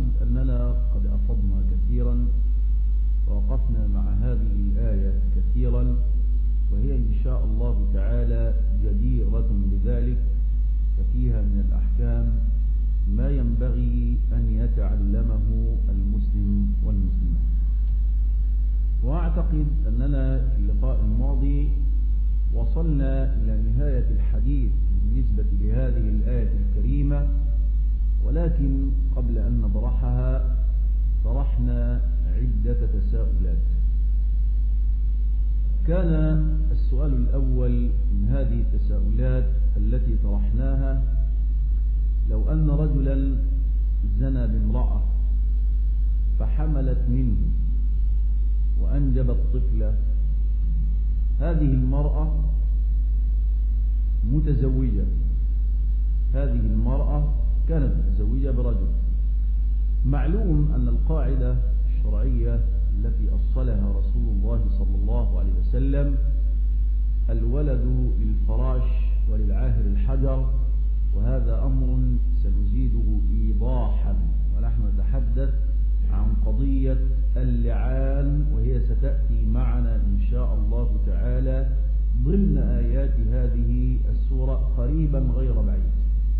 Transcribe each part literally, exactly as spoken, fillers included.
أننا قد أفضنا كثيرا ووقفنا مع هذه الآية كثيرا، وهي إن شاء الله تعالى جديرة بذلك، ففيها من الأحكام ما ينبغي أن يتعلمه المسلم والمسلمة. وأعتقد أننا في اللقاء الماضي وصلنا إلى نهاية الحديث بالنسبة لهذه الآية الكريمة، ولكن قبل أن نطرحها طرحنا عدة تساؤلات. كان السؤال الأول من هذه التساؤلات التي طرحناها: لو أن رجلا زنى بامرأة فحملت منه وأنجبت طفلة، هذه المرأة متزوجة، هذه المرأة كانت متزوجة برجل. معلوم أن القاعدة الشرعية التي أصلها رسول الله صلى الله عليه وسلم: الولد للفراش وللعاهر الحجر، وهذا أمر سنزيده إيضاحا ونحن نتحدث عن قضية اللعان، وهي ستأتي معنا إن شاء الله تعالى ضمن آيات هذه السورة قريبا غير بعيد.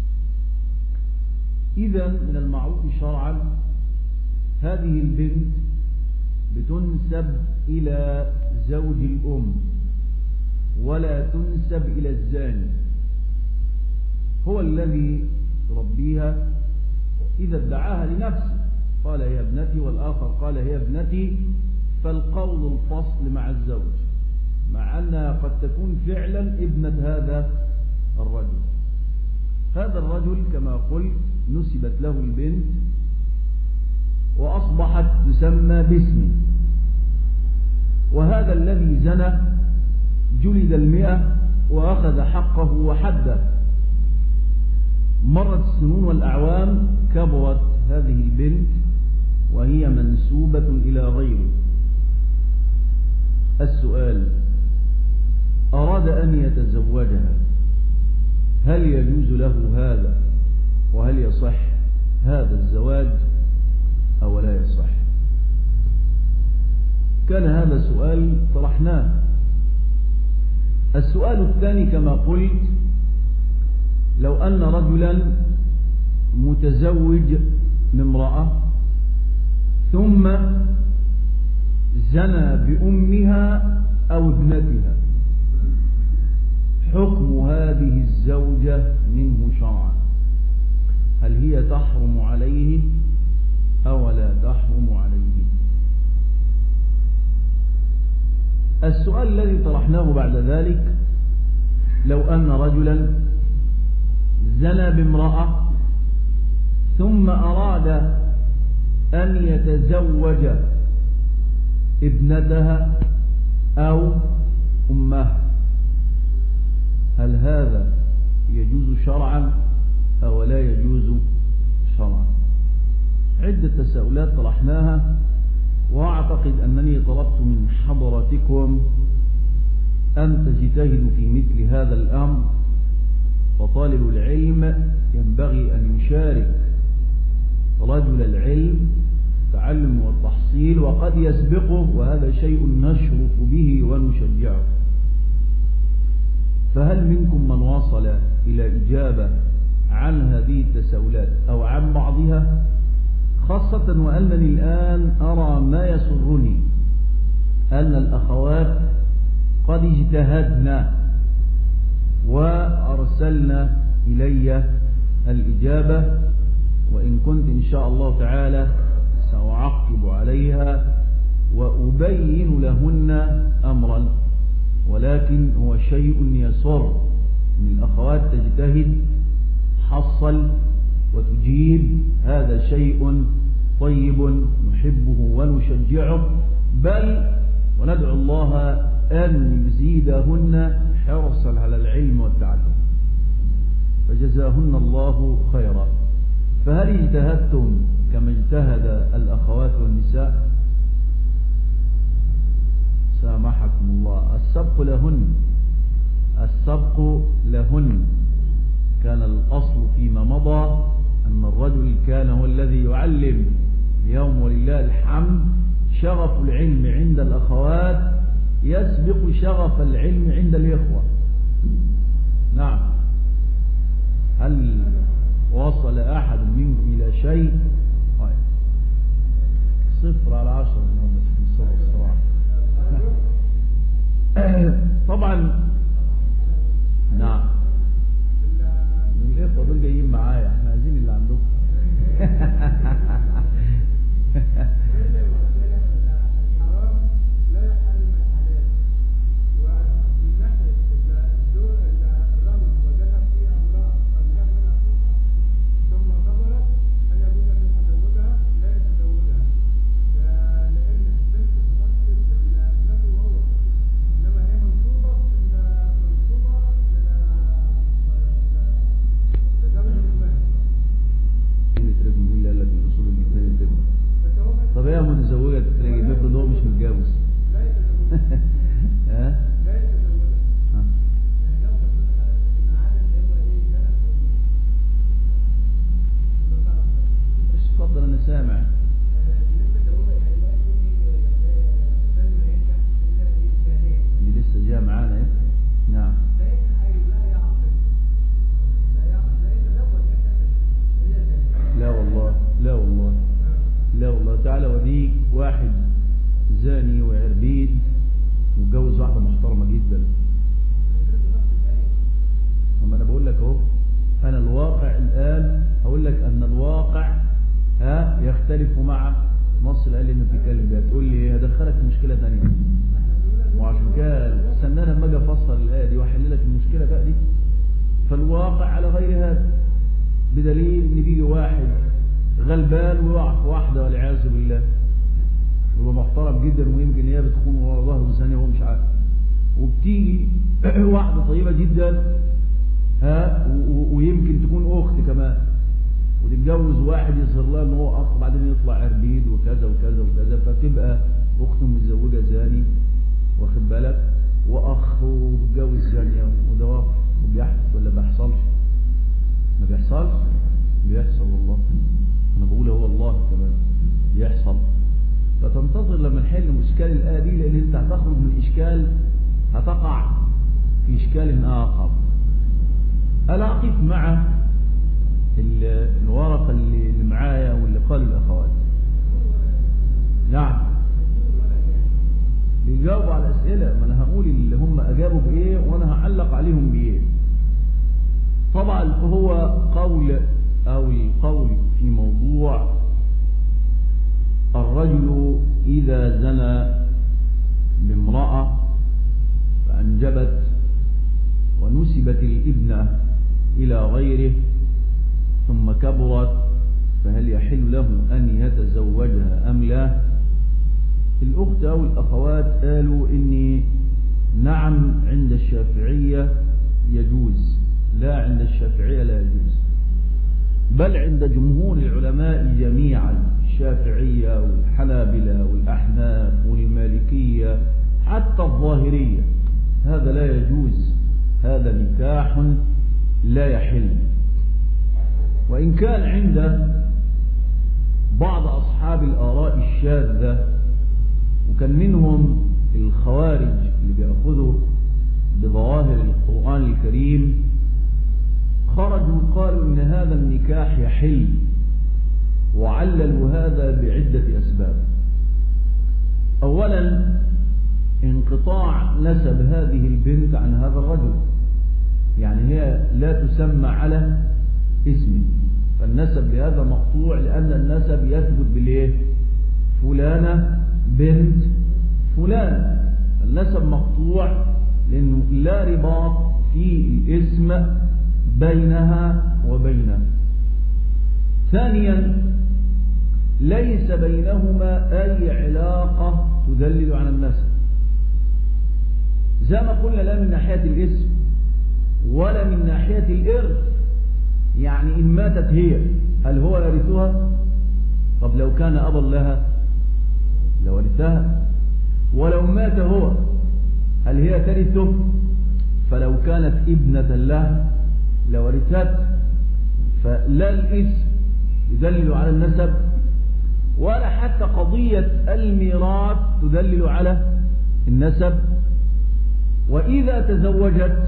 إذن من المعروف شرعا هذه البنت بتنسب إلى زوج الأم ولا تنسب إلى الزاني، هو الذي يربيها. إذا ادعاها لنفسه قال هي ابنتي، والآخر قال هي ابنتي، فالقول الفصل مع الزوج، مع أنها قد تكون فعلا ابنة هذا الرجل. هذا الرجل كما قلت نسبت له البنت وأصبحت تسمى باسمه، وهذا الذي زنى جلد المئة وأخذ حقه وحده. مرت السنون والأعوام، كبرت هذه البنت وهي منسوبة إلى غيره. السؤال: أراد أن يتزوجها، هل يجوز له هذا؟ وهل يصح هذا الزواج أو لا يصح؟ كان هذا سؤال طرحناه. السؤال الثاني كما قلت: لو أن رجلا متزوج من امرأة ثم زنى بأمها أو ابنتها، حكم هذه الزوجة منه شرعا، هل هي تحرم عليه أو لا تحرم عليه؟ السؤال الذي طرحناه بعد ذلك: لو أن رجلا زنى بامرأة ثم أراد أن يتزوج ابنتها أو أمها، هل هذا يجوز شرعا أو لا يجوز شرعا؟ عدة تساؤلات طرحناها، وأعتقد أنني طلبت من حضراتكم أن تجتهدوا في مثل هذا الأمر، وطالب العلم ينبغي أن يشارك رجل العلم التعلم والتحصيل، وقد يسبقه، وهذا شيء نشرف به ونشجعه. فهل منكم من وصل إلى إجابة عن هذه التساؤلات أو عن بعضها؟ خاصة وأنني الآن أرى ما يسرني أن الأخوات قد اجتهدنا وأرسلنا إلي الإجابة، وإن كنت إن شاء الله تعالى سأعقب عليها وأبين لهن أمرا، ولكن هو شيء يسر من الأخوات تجتهد حصل وتجيب، هذا شيء طيب نحبه ونشجعه، بل وندعو الله أن يزيدهن حرصا على العلم والتعلم، فجزاهن الله خيرا. فهل اجتهدتم كما اجتهد الأخوات والنساء؟ سامحكم الله، السبق لهن، السبق لهن. كان الأصل فيما مضى أن الرجل كان هو الذي يعلم اليوم ولله الحمد شغف العلم عند الأخوات يسبق شغف العلم عند الإخوة. نعم. هل وصل أحد منكم إلى شيء؟ صفر على عشر من صفر الصراحة. طبعا نعم الإخوة دول جايين معايا، احنا عايزين اللي عندكم. بدليل ان بيجي واحد غلبان ويقع في واحده والعياذ بالله، هو محترم جدا ويمكن هي بتكون ورا ظهره ثانيه وهو مش عارف، وبتيجي واحده طيبه جدا ها ويمكن تكون اخت كمان، وتتجوز واحد يظهر لها ان هو اخ بعدين يطلع عربيد وكذا وكذا وكذا، فتبقى اخت متزوجه زاني واخد بالك، واخ ومتجوز زانيه، وده واقع وبيحصل ولا ما بيحصلش؟ ما بيحصلش؟ بيحصل والله، انا بقول هو الله كمان بيحصل. فتنتظر لما نحل اشكال الايه دي، لان انت هتخرج من اشكال هتقع في اشكال اخر. الا اقف مع الورقه اللي معايا واللي قال الاخوات. نعم بيجاوبوا على اسئله، ما انا هقول اللي هم اجابوا بايه وانا هعلق عليهم بايه. طبعا هو قول او القول في موضوع الرجل اذا زنى بامراه فانجبت ونسبت الابنه الى غيره ثم كبرت، فهل يحل له ان يتزوجها ام لا؟ الاخت او الاخوات قالوا اني نعم عند الشافعيه يجوز، لا عند الشافعيه لا يجوز، بل عند جمهور العلماء جميعا، الشافعيه والحنابلة والاحناف والمالكيه حتى الظاهريه، هذا لا يجوز، هذا نكاح لا يحل. وإن كان عند بعض أصحاب الآراء الشاذة، وكان منهم الخوارج اللي بيأخذوا بظواهر القرآن الكريم، خرجوا قالوا إن هذا النكاح يحل، وعللوا هذا بعدة أسباب. أولا انقطاع نسب هذه البنت عن هذا الرجل، يعني هي لا تسمى على اسمه، فالنسب لهذا مقطوع، لأن النسب يثبت بالايه؟ فلانة بنت فلان، النسب مقطوع لأنه لا رباط في الاسم بينها وبينه. ثانيا ليس بينهما أي علاقة تدلل على النسب، زي ما قلنا لا من ناحية الاسم ولا من ناحية الإرث، يعني إن ماتت هي هل هو يرثها؟ طب لو كان أبا لها لورثها، ولو مات هو هل هي ترثه؟ فلو كانت ابنة له لورثته. فلا الاسم يدلل على النسب، ولا حتى قضية الميراث تدلل على النسب. وإذا تزوجت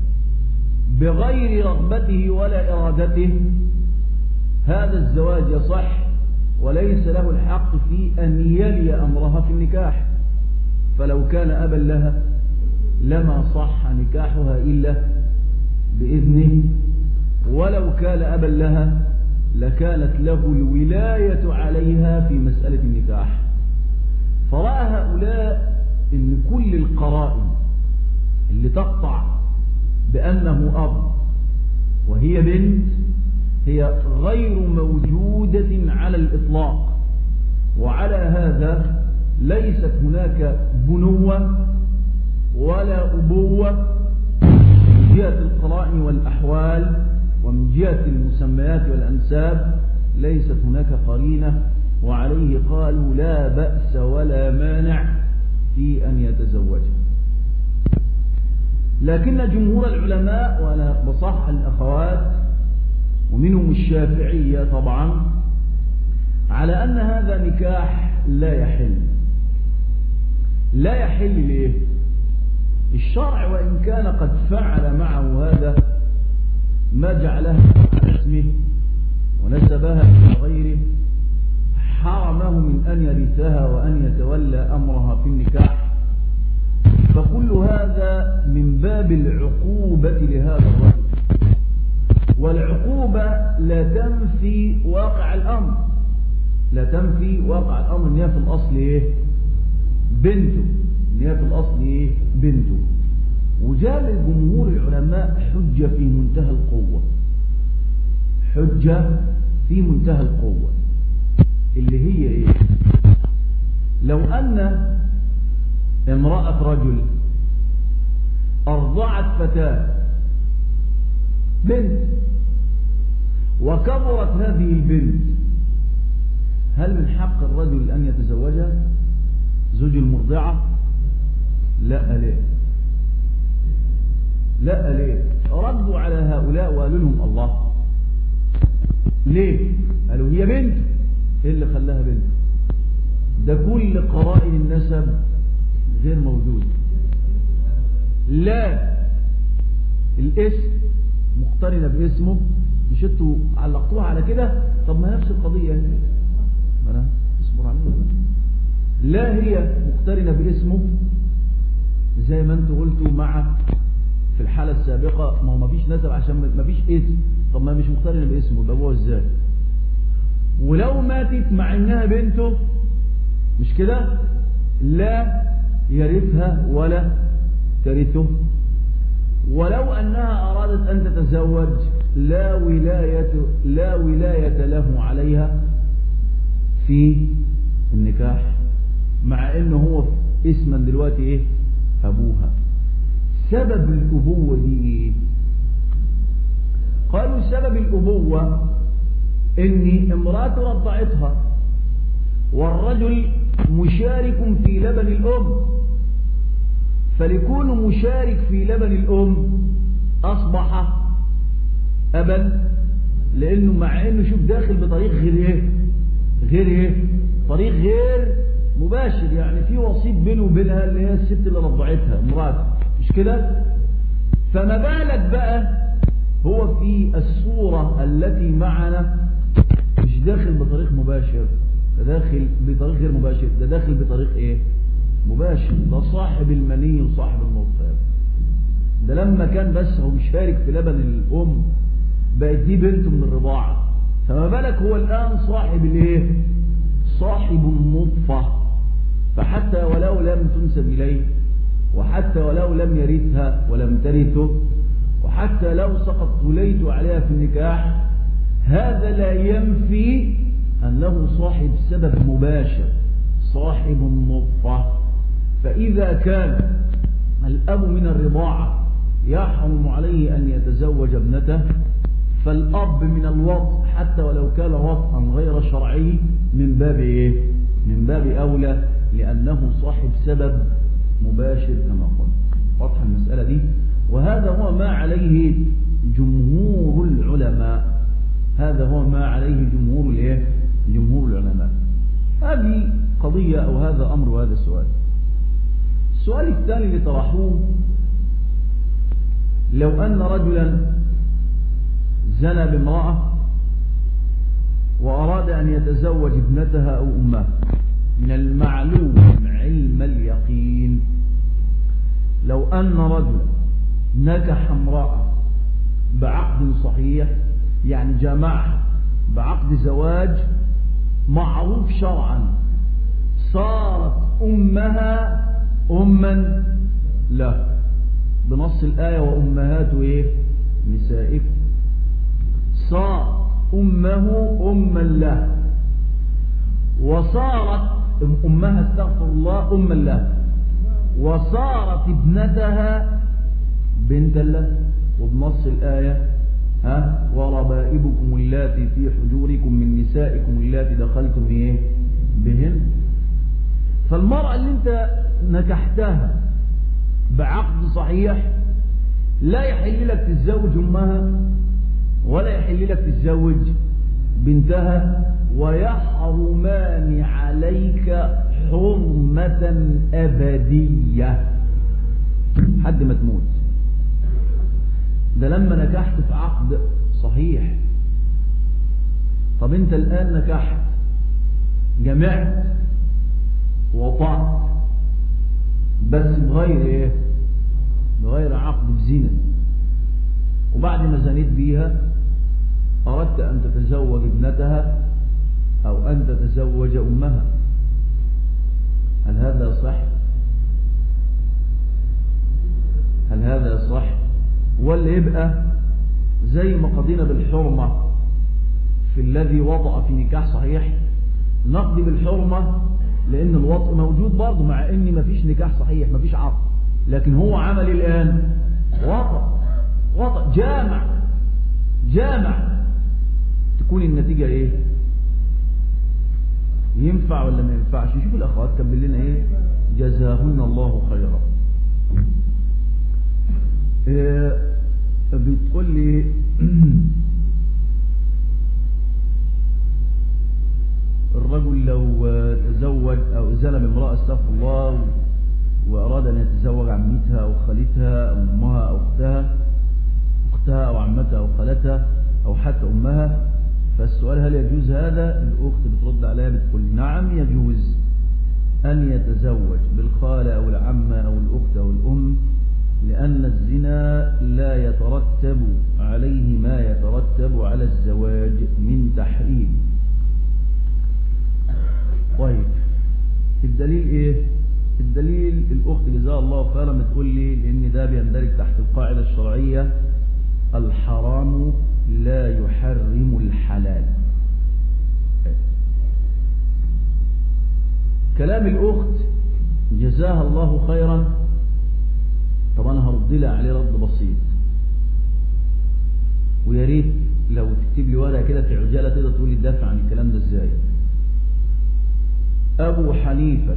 بغير رغبته ولا إرادته هذا الزواج يصح، وليس له الحق في أن يلي أمرها في النكاح، فلو كان أبا لها لما صح نكاحها إلا بإذنه، ولو كان أبا لها لكانت له الولاية عليها في مسألة النكاح. فرأى هؤلاء إن كل القرائن اللي تقطع بأنه أب وهي بنت هي غير موجودة على الإطلاق، وعلى هذا ليست هناك بنوة ولا أبوة من جهة القرائن والأحوال، ومن جهة المسميات والأنساب ليست هناك قرينة، وعليه قالوا لا بأس ولا مانع في أن يتزوج. لكن جمهور العلماء، وأنا بصح الأخوات ومنهم الشافعية طبعا، على أن هذا نكاح لا يحل. لا يحل ليه؟ الشرع وإن كان قد فعل معه هذا ما جعلها على اسمه ونسبها إلى غيره، حرمه من أن يرثها وأن يتولى أمرها في النكاح، فكل هذا من باب العقوبة لهذا الرجل. والعقوبة لا تنفي واقع الأمر، لا تنفي واقع الأمر إن هي في الأصل إيه؟ بنته، إن هي في الأصل إيه؟ بنته. وجاء لجمهور العلماء حجة في منتهى القوة، حجة في منتهى القوة اللي هي إيه؟ لو أن امرأة رجل أرضعت فتاة بنت وكبرت هذه البنت، هل من حق الرجل أن يتزوجها زوج المرضعة؟ لا. ليه؟ لا. ليه؟ ردوا على هؤلاء وقالوا لهم الله ليه؟ قالوا هي بنت. ايه اللي خلاها بنت؟ ده كل قرائن النسب غير موجود. لا، الاسم مقترنة باسمه، مش انتوا علقتوها على كده؟ طب ما نفس القضية يعني. ما انا اصبر عليها. لا، هي مقترنة باسمه زي ما انتوا قلتوا مع في الحالة السابقة، ما هو ما فيش نسب عشان ما فيش اسم. طب ما مش مقترنة باسمه، يبقى ابوها ازاي؟ ولو ماتت مع انها بنته مش كده لا يرثها ولا ترثه. ولو انها ارادت ان تتزوج لا ولاية لا ولاية له عليها في النكاح، مع انه هو اسما دلوقتي ايه؟ ابوها. سبب الابوة دي ايه؟ قالوا سبب الابوة ان امرأة رضعتها والرجل مشارك في لبن الام، فليكون مشارك في لبن الام اصبح ابا، لانه مع انه شوف داخل بطريق غير ايه؟ غير ايه؟ طريق غير مباشر، يعني في وسيط بينه وبينها اللي هي الست اللي رضعتها امرأة، مش كده؟ فما بالك بقى هو في الصورة التي معنا مش داخل بطريق مباشر، ده داخل بطريق غير مباشر، ده داخل بطريق ايه؟ مباشر. ده صاحب المني وصاحب النطفة. ده لما كان بس هو مشارك في لبن الام بقت دي بنته من الرضاعة، فما بالك هو الآن صاحب الايه؟ صاحب النطفة. فحتى ولو لم تنسب إليه، وحتى ولو لم يرثها ولم ترثه، وحتى لو سقط ولايته عليها في النكاح، هذا لا ينفي أنه صاحب سبب مباشر، صاحب النطفة. فإذا كان الأب من الرضاعة يحرم عليه أن يتزوج ابنته، فالأب من الوطء حتى ولو كان وطئا غير شرعي من باب إيه؟ من باب أولى، لأنه صاحب سبب مباشر كما قلت. واضحة المسألة دي؟ وهذا هو ما عليه جمهور العلماء، هذا هو ما عليه جمهور الايه جمهور العلماء. هذه قضية أو هذا أمر وهذا سؤال. السؤال الثاني اللي طرحوه: لو أن رجلا زنى بامرأة وأراد أن يتزوج ابنتها أو أمها، من المعلوم علم اليقين لو أن رجلا نكح امرأة بعقد صحيح، يعني جمعها بعقد زواج معروف شرعا، صارت أمها أما له بنص الآية: وأمهات إيه؟ نسائكم. صارت أمه أما له، وصارت أمها استغفر الله أما له، وصارت ابنتها بنتا له، وبنص الآية: ها وربائبكم اللاتي في حجوركم من نسائكم اللاتي دخلتم ايه بهن. فالمرأة اللي انت نكحتها بعقد صحيح لا يحل لك تتزوج امها ولا يحل لك تتزوج بنتها، ويحرمان عليك حرمة أبدية حد ما تموت. ده لما نكحت في عقد صحيح. طب انت الآن نكحت، جمعت، وطعت، بس بغير ايه بغير عقد بزنا، وبعد ما زنيت بيها أردت أن تتزوج ابنتها أو أن تتزوج أمها، هل هذا صح؟ هل هذا صح؟ ولا يبقى زي ما قضينا بالحرمة في الذي وطأ في نكاح صحيح نقضي بالحرمة لأن الوطء موجود برضه، مع أن مفيش نكاح صحيح مفيش عقد، لكن هو عمل الآن وطأ وطأ جامع جامع تكون النتيجة إيه؟ ينفع ولا ما ينفعش؟ شوف الأخوات كمل لنا إيه جزاهن الله خيرا. إيه بتقول لي الرجل لو تزوج أو زنى بامرأة استغفر الله وأراد أن يتزوج عمتها أو خالتها أو أمها أو أختها أختها أو عمتها أو خالتها أو حتى أمها، فالسؤال: هل يجوز هذا؟ الأخت بترد عليها بتقول: نعم يجوز أن يتزوج بالخالة أو العمة أو الأخت أو الأم، لأن الزنا لا يترتب عليه ما يترتب على الزواج من تحريم. طيب الدليل إيه؟ الدليل الأخت جزاها الله خيرا بتقول لي لأن ده بيندرج تحت القاعدة الشرعية: الحرام لا يحرم الحلال. كلام الأخت جزاها الله خيرا، طب أنا هرد لها عليه رد بسيط، ويا ريت لو تكتب لي ورقة كده في عجالة تقدر تقول لي تدافع عن الكلام ده ازاي. أبو حنيفة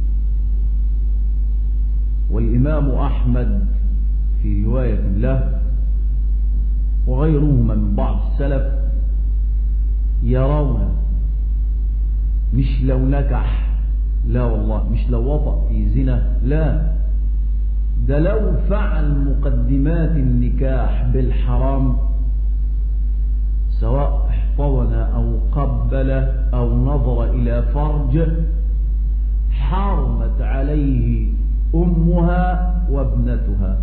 والإمام أحمد في رواية له وغيرهما من بعض السلف يرون مش لو نكح، لا والله، مش لو وطأ في زنا، لا، ده لو فعل مقدمات النكاح بالحرام، سواء احتضن أو قبل أو نظر إلى فرج، حرمت عليه أمها وابنتها.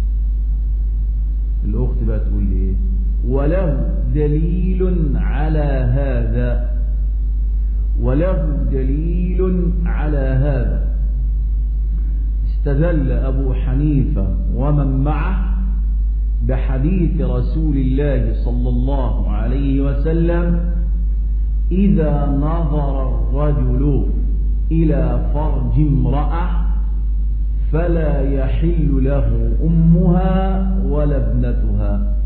الأخت بقى تقول لي إيه؟ وله دليل على هذا، وله دليل على هذا. استدل أبو حنيفة ومن معه بحديث رسول الله صلى الله عليه وسلم: إذا نظر الرجل إلى فرج امرأة فلا يحل له أمها ولا ابنتها.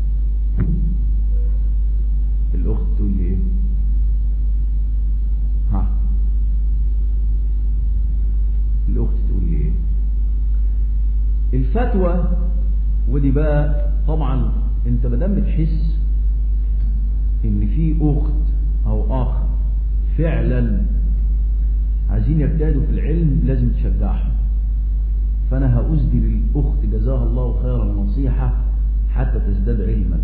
الأخت تقول لي ها الأخت تقول لي الفتوى، ودي بقى طبعا انت مادام بتحس إن في أخت أو أخ فعلا عايزين يجتهدوا في العلم لازم تشجعهم. فأنا هأسدي للأخت جزاها الله خيرا النصيحة حتى تزداد علما.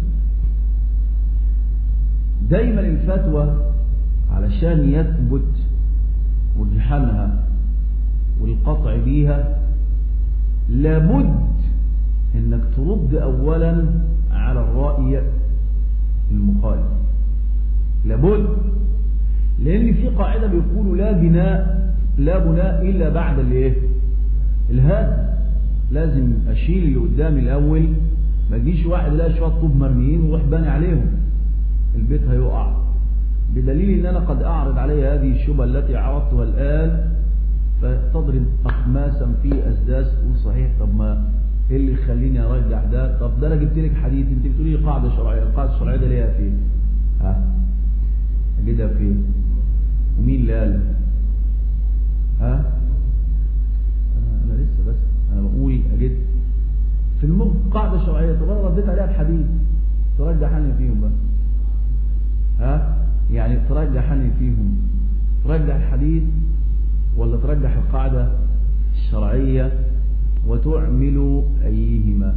دايما الفتوى علشان يثبت رجحانها والقطع بيها لابد انك ترد اولا على الرأي المخالف، لابد، لان في قاعدة بيقولوا لا بناء لا بناء الا بعد الايه الهدم. لازم اشيل اللي قدامي الاول، ما تجيش واحد يلاقي شويه طوب مرميين ويروح باني عليهم، البيت هيقع. بدليل ان انا قد اعرض عليه هذه الشبهه التي عرضتها الان فتضرب اخماسا في اسداس. تقول صحيح، طب ما ايه اللي يخليني ارجع ده؟ طب ده انا جبت لك حديث، انت بتقولي لي قاعده شرعيه، القاعده الشرعيه ده ليها فين؟ ها اجدها فين؟ ومين اللي قال؟ ها انا انا لسه بس انا بقول اجد في المخ قاعده شرعيه. طب انا رديت عليها بحديث، ترجح عني فيهم بقى؟ ها يعني ترجح عني فيهم، ترجح الحديث ولا ترجح القاعده الشرعيه وتعمل أيهما؟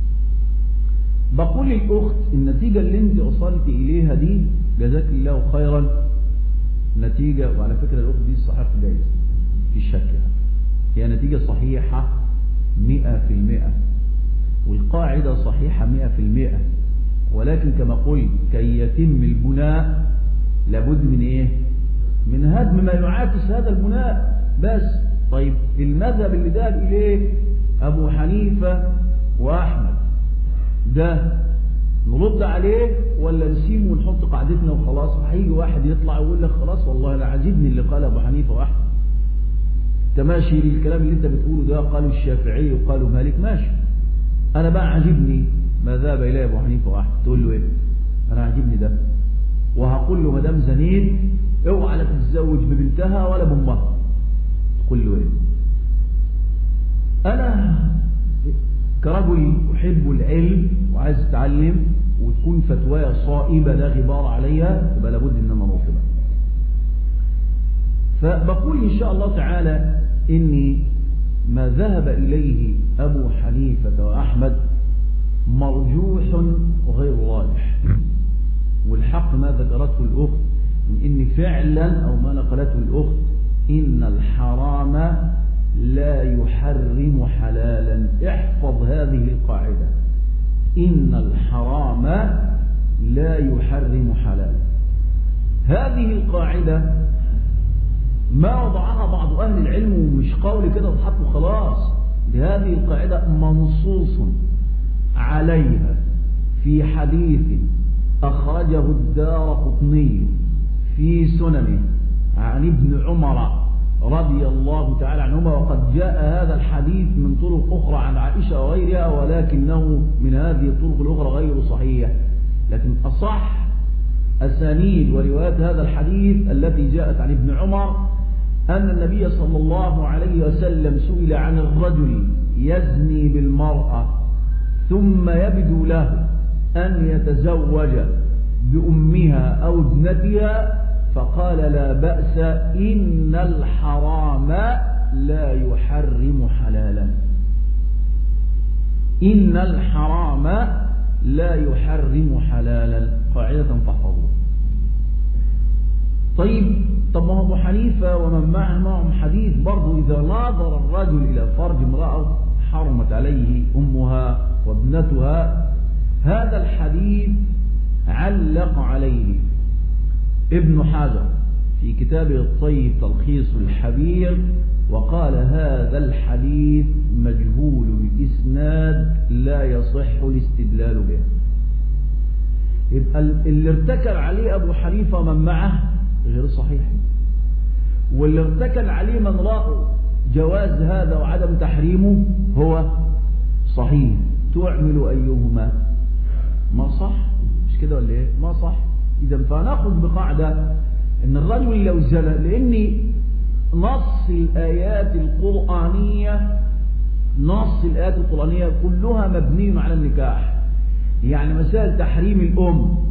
بقول للأخت النتيجة اللي انت وصلت إليها دي جزاك الله خيرا نتيجة، وعلى فكرة الأخت دي صحيح جايز في شك يعني. هي نتيجة صحيحة مئة في المئة والقاعدة صحيحة مئة في المئة، ولكن كما قلت كي يتم البناء لابد من إيه؟ من هدم ما يعاكس هذا البناء بس. طيب المذهب اللي ذهب إليه أبو حنيفة وأحمد ده نرد عليه ولا نسيبه ونحط قاعدتنا وخلاص؟ هيجي واحد يطلع ويقول لك خلاص والله أنا عجبني اللي قال أبو حنيفة وأحمد، تماشي للكلام اللي أنت بتقوله ده، قالوا الشافعي وقالوا مالك، ماشي. أنا بقى عجبني ما ذهب إليه أبو حنيفة وأحمد، تقول له إيه؟ أنا عجبني ده، وهقول له مدام زنيت اوعى لا تتزوج ببنتها ولا بأمها. تقول له إيه؟ أنا كرجل أحب العلم وعايز أتعلم وتكون فتوايا صائبة لا غبار عليها، يبقى لابد إن أنا أراقبها. فبقول إن شاء الله تعالى إني ما ذهب إليه أبو حنيفة وأحمد مرجوح وغير راجح، والحق ما ذكرته الأخت من إن فعلا أو ما نقلته الأخت إن الحرام لا يحرم حلالا. احفظ هذه القاعدة، إن الحرام لا يحرم حلالا. هذه القاعدة ما وضعها بعض أهل العلم ومش قول كده تحطوا خلاص، بهذه القاعدة منصوص عليها في حديث أخرجه الدارقطني في سننه عن ابن عمر رضي الله تعالى عنهما، وقد جاء هذا الحديث من طرق أخرى عن عائشة وغيرها، ولكنه من هذه الطرق الأخرى غير صحيح. لكن أصح أسانيد وروايات هذا الحديث التي جاءت عن ابن عمر أن النبي صلى الله عليه وسلم سئل عن الرجل يزني بالمرأة ثم يبدو له أن يتزوج بأمها أو ابنتها فقال لا بأس، إن الحرام لا يحرم حلالا. إن الحرام لا يحرم حلالا، قاعدة فاحفظوها. طيب طب ما هو أبو حنيفة ومن معه معهم حديث برضه إذا ناظر الرجل إلى فرج امرأة حرمت عليه أمها وابنتها. هذا الحديث علق عليه ابن حجر في كتابه الطيب تلخيص الحبير، وقال هذا الحديث مجهول الإسناد لا يصح الاستدلال به. يبقى اللي ارتكب عليه أبو حنيفة ومن معه غير صحيح، واللي ارتكب عليه من رأى جواز هذا وعدم تحريمه هو صحيح. تعمل أيهما؟ ما صح، مش كده ولا ايه؟ ما صح. إذا فنأخذ بقاعدة إن الرجل لو زنى، لأن نص الآيات القرآنية نص الآيات القرآنية كلها مبني على النكاح. يعني مسائل تحريم الأم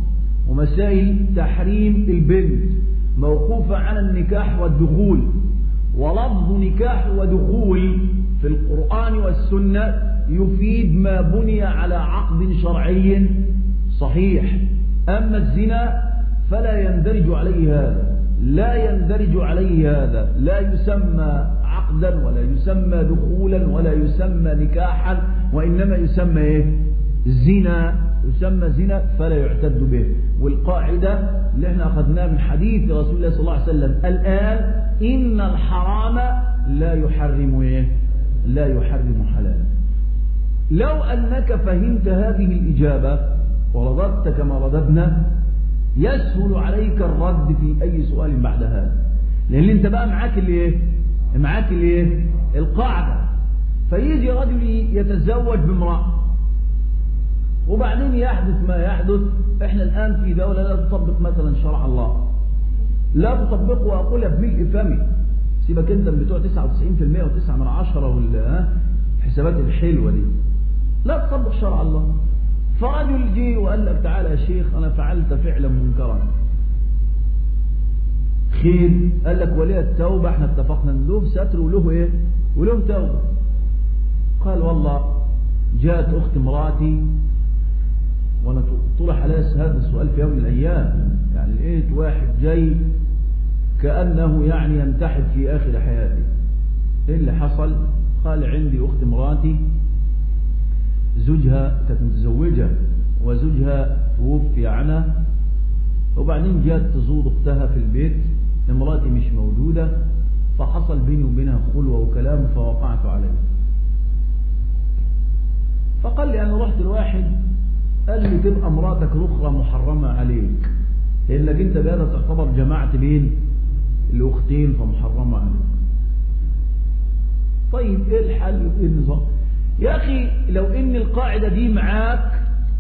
ومسائل تحريم البنت موقوفة على النكاح والدخول، ولفظ نكاح ودخول في القرآن والسنة يفيد ما بني على عقد شرعي صحيح. أما الزنا فلا يندرج عليه هذا، لا يندرج عليه هذا، لا يسمى عقدا ولا يسمى دخولا ولا يسمى نكاحا، وإنما يسمى إيه؟ زنا، يسمى زنا فلا يعتد به. والقاعدة اللي احنا أخذناها من حديث رسول الله صلى الله عليه وسلم الآن: إن الحرام لا يحرم إيه؟ لا يحرم حلالا. لو أنك فهمت هذه الإجابة ورددت كما رددنا يسهل عليك الرد في أي سؤال بعد هذا، لأن أنت بقى معاك الإيه؟ معاك الإيه؟ القاعدة. فيجي رجل يتزوج بامرأة وبعدين يحدث ما يحدث. احنا الآن في دولة لا تطبق مثلا شرع الله، لا تطبقه، وأقولها بملء فمي، سيبك انت من بتوع تسعة وتسعين بالمئة وتسعة من عشرة والحسابات الحلوة دي، لا تطبق شرع الله. فرجل جي وقال لك: تعالى يا شيخ أنا فعلت فعلا منكرا. خير، قال لك: وليه التوبة؟ احنا اتفقنا ان له ستر وله ايه؟ وله توبة. قال: والله جاءت أخت مراتي وانا طرح عليها هذا السؤال في يوم من الايام، يعني لقيت واحد جاي كأنه يعني ينتحب في آخر حياته. ايه اللي حصل؟ قال: عندي أخت مراتي زوجها كانت متزوجة وزوجها توفي عنها، وبعدين جات تزور أختها في البيت، امراتي مش موجودة، فحصل بيني وبينها خلوة وكلام فوقعت عليه. فقال لي: أنا رحت لواحد قال لي: تبقى مراتك الأخرى محرمة عليك، لأنك أنت بهذا تعتبر جماعة بين الأختين فمحرمة عليك. طيب إيه الحل؟ إيه النظام؟ يا أخي لو إن القاعدة دي معاك،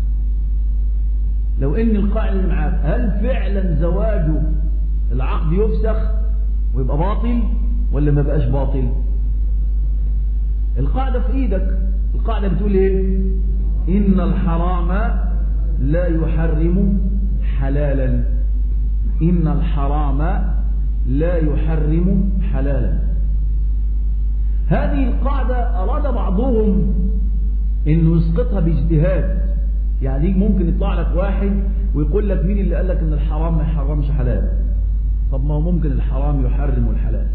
لو إن القاعدة دي معاك، هل فعلا زواجه العقد يفسخ ويبقى باطل ولا ما بقاش باطل؟ القاعدة في إيدك. القاعدة بتقول إيه؟ إن الحرام لا يحرم حلالا. إن الحرام لا يحرم حلالا. هذه القاعدة أراد بعضهم إنه يسقطها باجتهاد. يعني ممكن يطلع لك واحد ويقول لك: مين اللي قال لك إن الحرام ما يحرمش حلال؟ طب ما هو ممكن الحرام يحرم الحلال.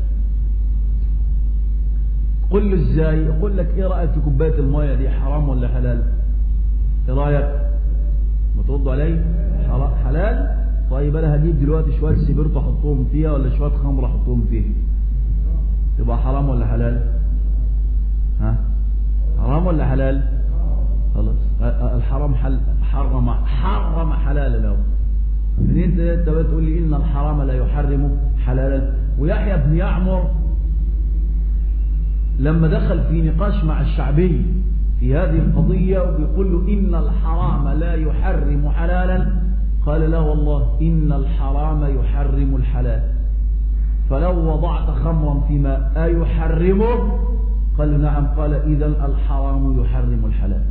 قل له إزاي؟ يقول لك: إيه رأيك في كوباية المية دي، حرام ولا حلال؟ إيه رأيك؟ ما ترد علي؟ حلال؟ طيب أنا هجيب دلوقتي شوية سيبرتو أحطهم فيها ولا شوية خمر أحطهم فيها، تبقى حرام ولا حلال؟ ها؟ حرام ولا حلال؟ خلاص الحرام حل حرم حرم حلالا له. من انت انت بتقول لي ان الحرام لا يحرم حلالا؟ ويحيى بن يعمر لما دخل في نقاش مع الشعبي في هذه القضية وبيقول له: إن الحرام لا يحرم حلالا، قال: لا والله إن الحرام يحرم الحلال، فلو وضعت خمرا في ماء أيحرمه؟ قال: نعم. قال: إذن الحرام يحرم الحلال.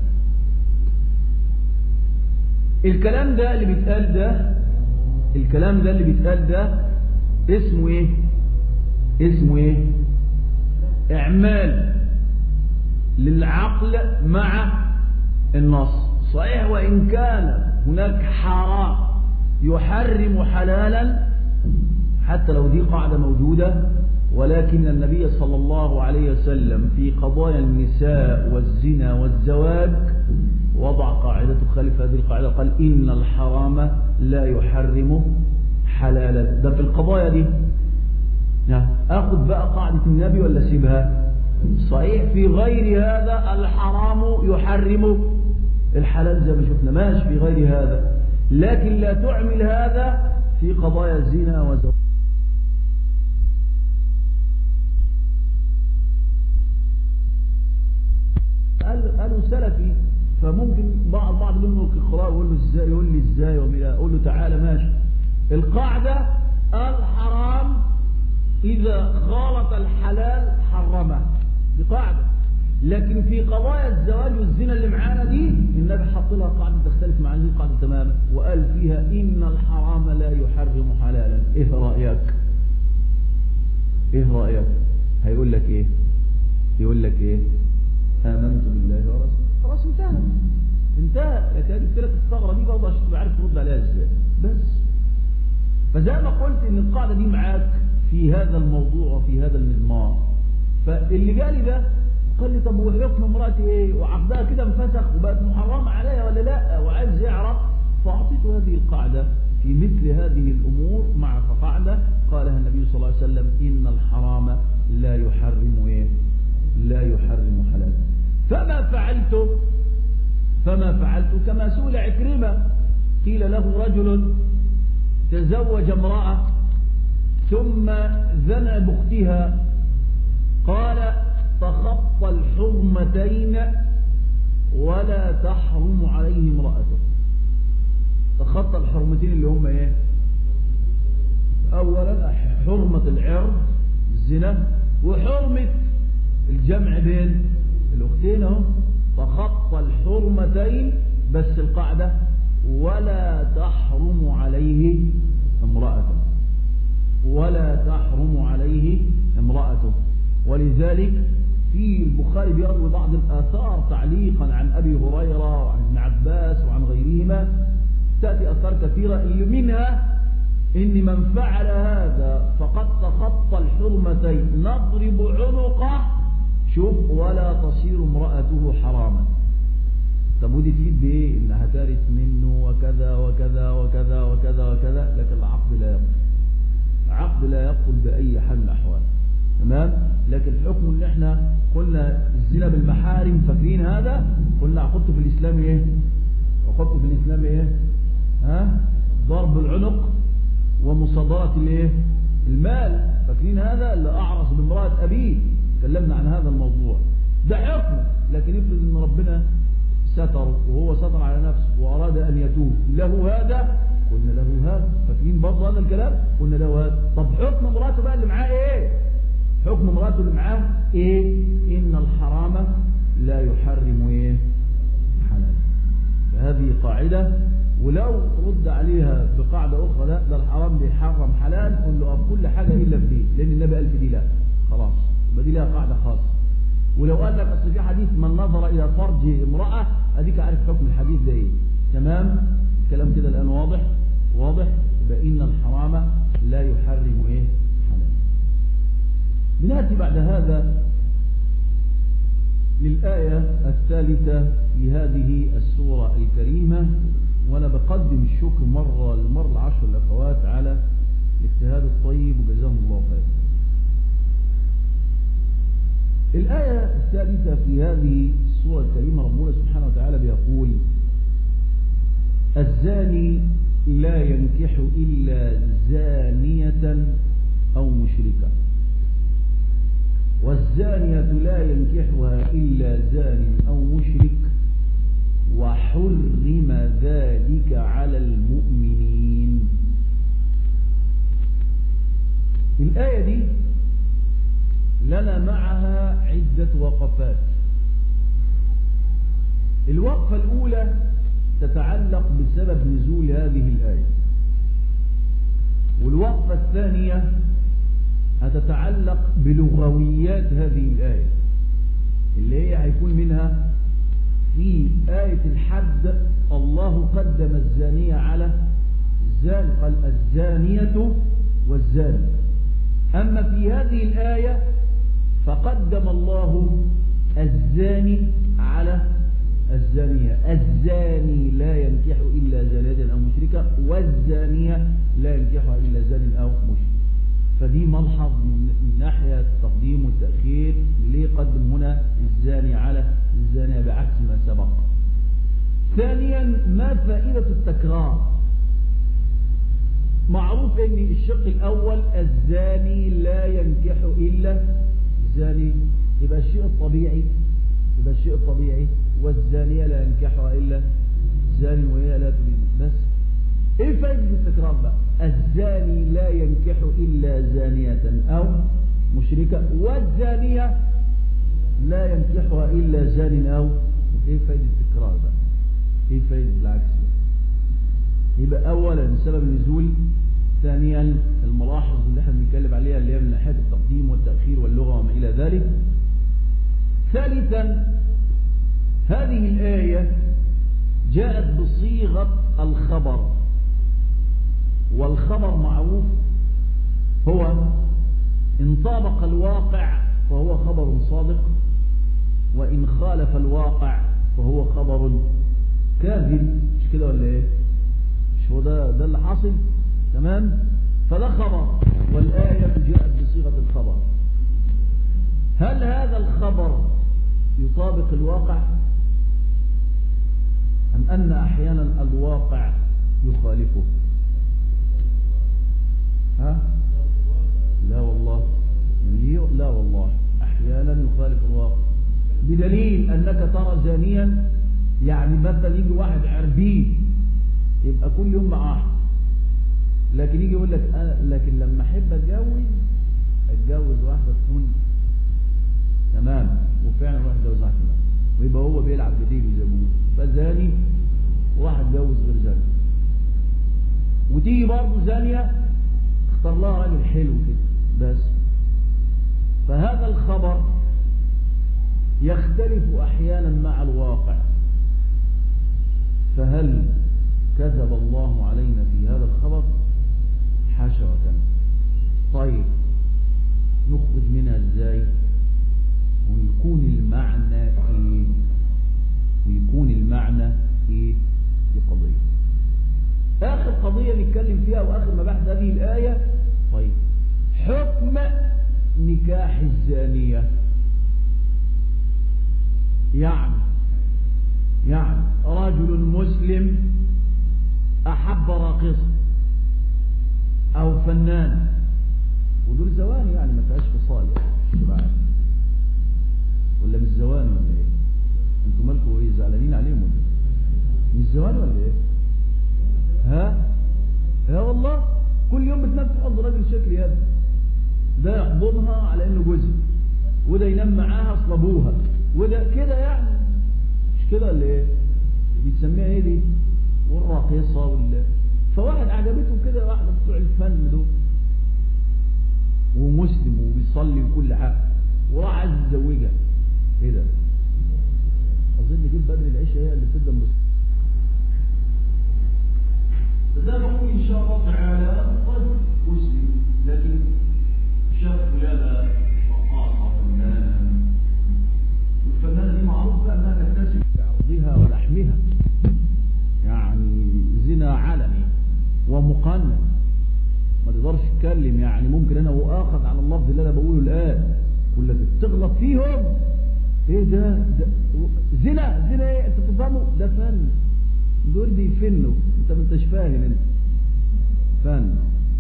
الكلام ده اللي بيتقال ده الكلام ده اللي بيتقال ده اسمه ايه؟ اسمه ايه؟ اعمال للعقل مع النص. صحيح وإن كان هناك حرام يحرم حلالا حتى لو دي قاعدة موجودة، ولكن النبي صلى الله عليه وسلم في قضايا النساء والزنا والزواج وضع قاعدة تخالف هذه القاعدة، قال: إن الحرام لا يحرم حلالا. ده في القضايا دي. أخذ بقى قاعدة النبي ولا سيبها؟ صحيح في غير هذا الحرام يحرم الحلال زي ما شفنا، ماشي في غير هذا، لكن لا تعمل هذا في قضايا الزنا والزواج. قالوا سلفي، فممكن بعض بعض منهم القراء يقول له ازاي، يقول لي ازاي، اقول له تعالى ماشي. القاعدة: الحرام إذا خالط الحلال حرمه. دي قاعدة. لكن في قضايا الزواج والزنا اللي معانا دي النبي حط لها قاعدة تختلف مع هذه القاعدة تماما، وقال فيها إن الحرام لا يحرم حلالا. إيه رأيك؟ إيه رأيك؟ هيقول لك إيه؟ يقول لك إيه؟ آمنت بالله ورسوله. خلاص انتهى انتهى. لكن قلت لك الثغرة دي برضه عشان تبقى عارف ترد عليها إزاي. بس فزي ما قلت إن القاعدة دي معاك في هذا الموضوع وفي هذا المضمار. فاللي جالي ده قال لي طب وحكم امرأتي ايه وعقدها كده انفسخ وبقت محرمة عليها ولا لا وعايز يعرف، فأعطيته هذه القاعدة في مثل هذه الأمور مع قاعدة قالها النبي صلى الله عليه وسلم إن الحرام لا يحرم ايه لا يحرم حلال. فما فعلت فما فعلت كما سئل عكرمة، قيل له رجل تزوج امرأة ثم زنى بأختها، قال تخطى الحرمتين ولا تحرم عليه امرأته. تخطى الحرمتين اللي هم ايه؟ اولا حرمة العرض الزنا وحرمة الجمع بين الاختين اهو. تخطى الحرمتين بس القاعدة ولا تحرم عليه امرأته ولا تحرم عليه امرأته. ولذلك في البخاري بيروي بعض الآثار تعليقا عن أبي هريرة وعن ابن عباس وعن غيرهما، تأتي آثار كثيرة اللي منها إن من فعل هذا فقد تخطى الحرمتين نضرب عنقه شوف ولا تصير امرأته حراما. طب ودي تفيد بإيه؟ إنها ترث منه وكذا وكذا وكذا وكذا وكذا، لكن العقد لا يقبل. العقد لا يقبل بأي حال من الأحوال. تمام؟ لكن الحكم اللي احنا قلنا الزنا بالمحارم فاكرين هذا؟ قلنا عقدته في الإسلام ايه؟ عقدته في الإسلام ايه؟ ها؟ ضرب العنق ومصادرة الايه؟ المال. فاكرين هذا؟ اللي أعرس بامرأة أبيه، تكلمنا عن هذا الموضوع. ده حكم، لكن افرض ان ربنا ستر وهو ستر على نفسه وأراد أن يتوب له هذا، قلنا له هذا. فاكرين برضه هذا الكلام؟ قلنا له هذا. طب حكم امرأته بقى اللي معاه ايه؟ حكم امرأته اللي معاه ايه؟ إن الحرام لا يحرم ايه؟ حلال. فهذه قاعدة، ولو رد عليها بقاعدة أخرى لا ده الحرام بيحرم حلال، قل له كل حاجة إلا في دي، لأن النبي قال في دي لا، خلاص يبقى دي لها قاعدة خاصة. ولو قال لك أصل في حديث من نظر إلى فرج امرأة، أديك عارف حكم الحديث ده إيه. تمام؟ الكلام كده الآن واضح؟ واضح؟ يبقى إن الحرام لا يحرم إيه؟ حلال. بنأتي بعد هذا للآية الثالثة في هذه السورة الكريمة، وأنا بقدم الشكر مرة للمرة العشر الأخوات على الاجتهاد الطيب وجزاهم الله خير. الآية الثالثة في هذه السورة الكريمة ربنا سبحانه وتعالى بيقول الزاني لا ينكح إلا زانية أو مشركة، والزانية لا ينكحها إلا زان أو مشرك، وحرم ذلك على المؤمنين. الآية دي لنا معها عدة وقفات. الوقفة الأولى تتعلق بسبب نزول هذه الآية، والوقفة الثانية هتتعلق بلغويات هذه الآية اللي هي هيكون منها في آية الحد الله قدم الزانية على الزاني، قال الزانية والزاني. أما في هذه الآية فقدم الله الزاني على الزانية. الزاني لا ينكح إلا زانية أو مشركة، والزانية لا ينكحها إلا زان أو مشرك. فدي ملحظ من ناحية التقديم والتأخير، ليه قدم هنا الزاني على الزانية بعكس ما سبق. ثانيا ما فائدة التكرار؟ معروف ان الشق الاول الزاني لا ينكح الا زاني، يبقى الشيء الطبيعي يبقى الشيء الطبيعي والزانية لا ينكحها الا زاني وهي لا تريد. بس ايه فائدة التكرار بقى؟ الزاني لا ينكح الا زانية او مشركة، والزانية لا ينكحها إلا زان أو إيه فايدة التكرار بقى؟ إيه فايدة العكس بقى؟ يبقى أولا سبب النزول، ثانيا الملاحظ اللي احنا بنتكلم عليها اللي هي من ناحية التقديم والتأخير واللغة وما إلى ذلك. ثالثا هذه الآية جاءت بصيغة الخبر، والخبر معروف هو إن طابق الواقع فهو خبر صادق، وإن خالف الواقع فهو خبر كاذب. مش كده ولا إيه؟ مش هو ده ده اللي حاصل؟ تمام؟ فده خبر، والآية جاءت بصيغة الخبر. هل هذا الخبر يطابق الواقع أم أن أحيانا الواقع يخالفه؟ ها؟ لا والله، لا والله، أحيانا يخالف الواقع، بدليل أنك ترى زانيا، يعني مثلا يجي واحد عربي يبقى كل يوم معاه، لكن يجي يقول لك أنا لكن لما أحب أتجوز أتجوز واحدة تكون تمام، وفعلا واحد جوز واحد تمام، ويبقى هو بيلعب بديل زي ما فزاني واحد جوز غير زاني. وتيجي برضه زانية اختار لها راجل حلو كده بس. فهذا الخبر يختلف أحيانا مع الواقع، فهل كذب الله علينا في هذا الخبر؟ حاشا وكلا. طيب نخرج منها ازاي ويكون المعنى ايه؟ ويكون المعنى ايه في قضية؟ اخر قضية نتكلم فيها واخر مباحث هذه الآية، طيب حكم نكاح الزانية. يعني يعني رجل مسلم أحب راقصة أو فنان، ودول زواني يعني ما فيهاش فصال يعني، ولا مش زواني ولا ايه؟ انتوا مالكوا ايه زعلانين عليهم ولا ايه؟ مش زواني ولا ايه؟ ها؟ يا والله كل يوم بتنام في حضن راجل شكل يد، ده يحضنها على انه جوزها، وده ينام معاها اصل ابوها، وده كده يعني، مش كده ولا ايه؟ بتسميها ايه دي؟ والراقصه وال فواحد عجبته كده واحده بتوع الفن دول، ومسلم وبيصلي وكل حاجه، وراح عايز يتزوجها. ايه ده؟ اظن جيب بدري العشاء هي اللي بتبدا من فده بقول ان شاء الله تعالى رجل مسلم لكن شاف ولادة رقاصة فنانة، والفنانة دي معروف بقى انها تكتسب بعرضها ولحمها، يعني زنا علني ومقنن ما تقدرش تتكلم، يعني ممكن انا واخذ على اللفظ اللي انا بقوله الان يقول لك تغلط فيهم ايه ده, ده زنا زنا ايه انت بتفهموا؟ ده فن، دول بيفنوا، انت ما انتش فاهم انت فن.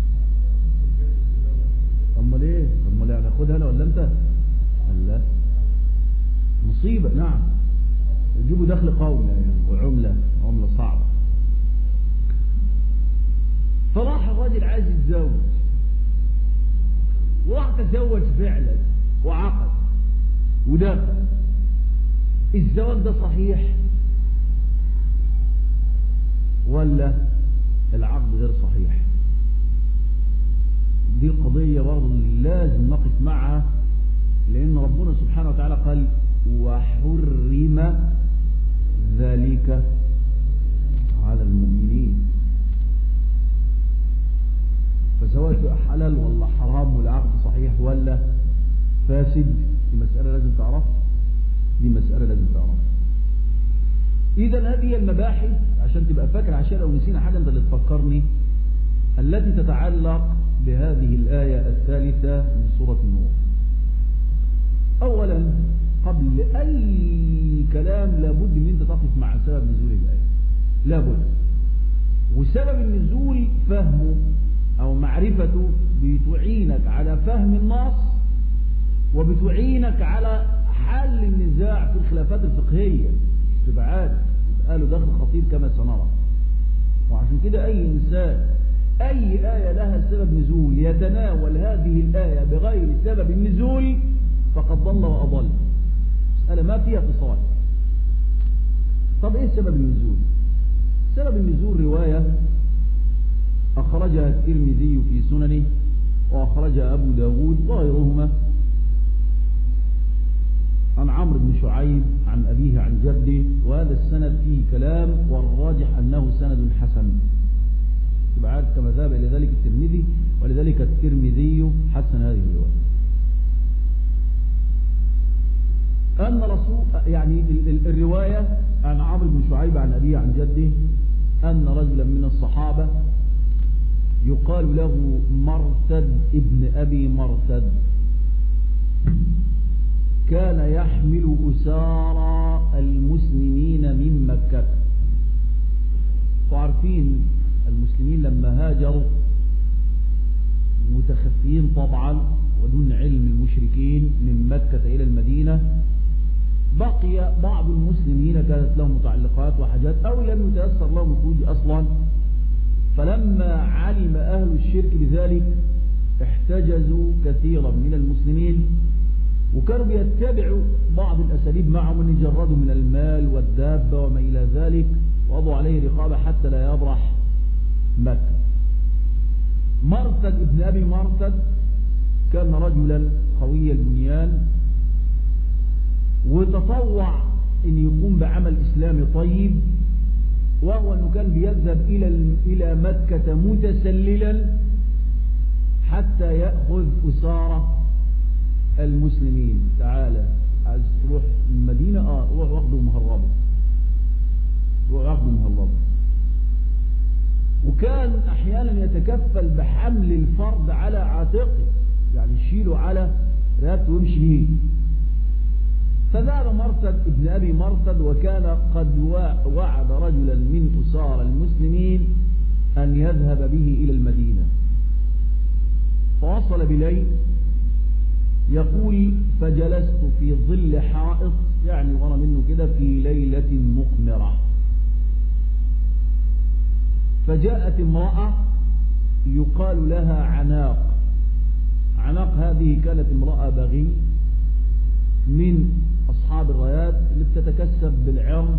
امال ايه؟ امال يعني هاخدها انا ولا انت؟ لا مصيبه. نعم يجيبوا دخل قومي يعني وعمله عمله صعبه. فراح الراجل عايز يتزوج وراح تزوج فعلا وعقد ودخل. الزواج ده صحيح ولا العقد غير صحيح؟ دي قضية برضه لازم نقف معها، لأن ربنا سبحانه وتعالى قال وحرم ذلك على المؤمنين. فزواج حلال ولا حرام والعقد صحيح ولا فاسد؟ دي مسألة لازم تعرف، دي مسألة لازم تعرف. إذا هذه المباحث عشان تبقى فاكر، عشان لو نسينا حاجة أنت اللي تفكرني، التي تتعلق بهذه الآية الثالثة من سورة النور. أولا قبل أي كلام لابد أن أنت تقف مع سبب نزول الآية، لابد. وسبب النزول فهمه أو معرفته بتعينك على فهم النص، وبتعينك على حل النزاع في الخلافات الفقهية. تبقى عارف يبقى له دخل خطير كما سنرى. وعشان كده أي إنسان أي آية لها سبب نزول يتناول هذه الآية بغير سبب النزول فقد ضل وأضل. مسألة ما فيها اتصال. طب ايه سبب النزول؟ سبب النزول رواية أخرجها الترمذي في سننه وأخرجها أبو داود وغيرهما عن عمرو بن شعيب عن أبيه عن جده، وهذا السند فيه كلام والراجح أنه سند حسن. يبقى عارف كما ذهب إلى ذلك الترمذي، ولذلك الترمذي حسن هذه الرواية. أن رسول يعني الرواية عن عمرو بن شعيب عن أبيه عن جده أن رجلا من الصحابة يقال له مرثد ابن أبي مرثد كان يحمل أسارى المسلمين من مكة. وعارفين المسلمين لما هاجروا متخفيين طبعا ودون علم المشركين من مكة إلى المدينة، بقي بعض المسلمين كانت لهم متعلقات وحاجات أو لم يتأثر لهم الخروج أصلا، فلما علم أهل الشرك بذلك احتجزوا كثيرا من المسلمين، وكانوا بيتبعوا بعض الأساليب معهم أن يجردوا من المال والدابة وما إلى ذلك، وضعوا عليه رقابة حتى لا يبرح مكة. مرثد ابن أبي مرثد كان رجلا قوي البنيان، وتطوع أن يقوم بعمل إسلامي طيب، وهو أنه كان بيذهب إلى إلى مكة متسللا حتى يأخذ أسارة المسلمين. تعالى عايز تروح المدينة، اه روح واخده مهربه، روح واخده مهربه. وكان أحيانا يتكفل بحمل الفرد على عاتقه، يعني يشيله على رقبته ويمشي بيه. فذهب مرثد ابن أبي مرثد وكان قد وعد رجلا من أسار المسلمين أن يذهب به إلى المدينة. فوصل بليل، يقول فجلست في ظل حائط، يعني ورا منه كده، في ليلة مقمرة، فجاءت امرأة يقال لها عناق. عناق هذه كانت امرأة بغي من أصحاب الرايات اللي بتتكسب بالعرض،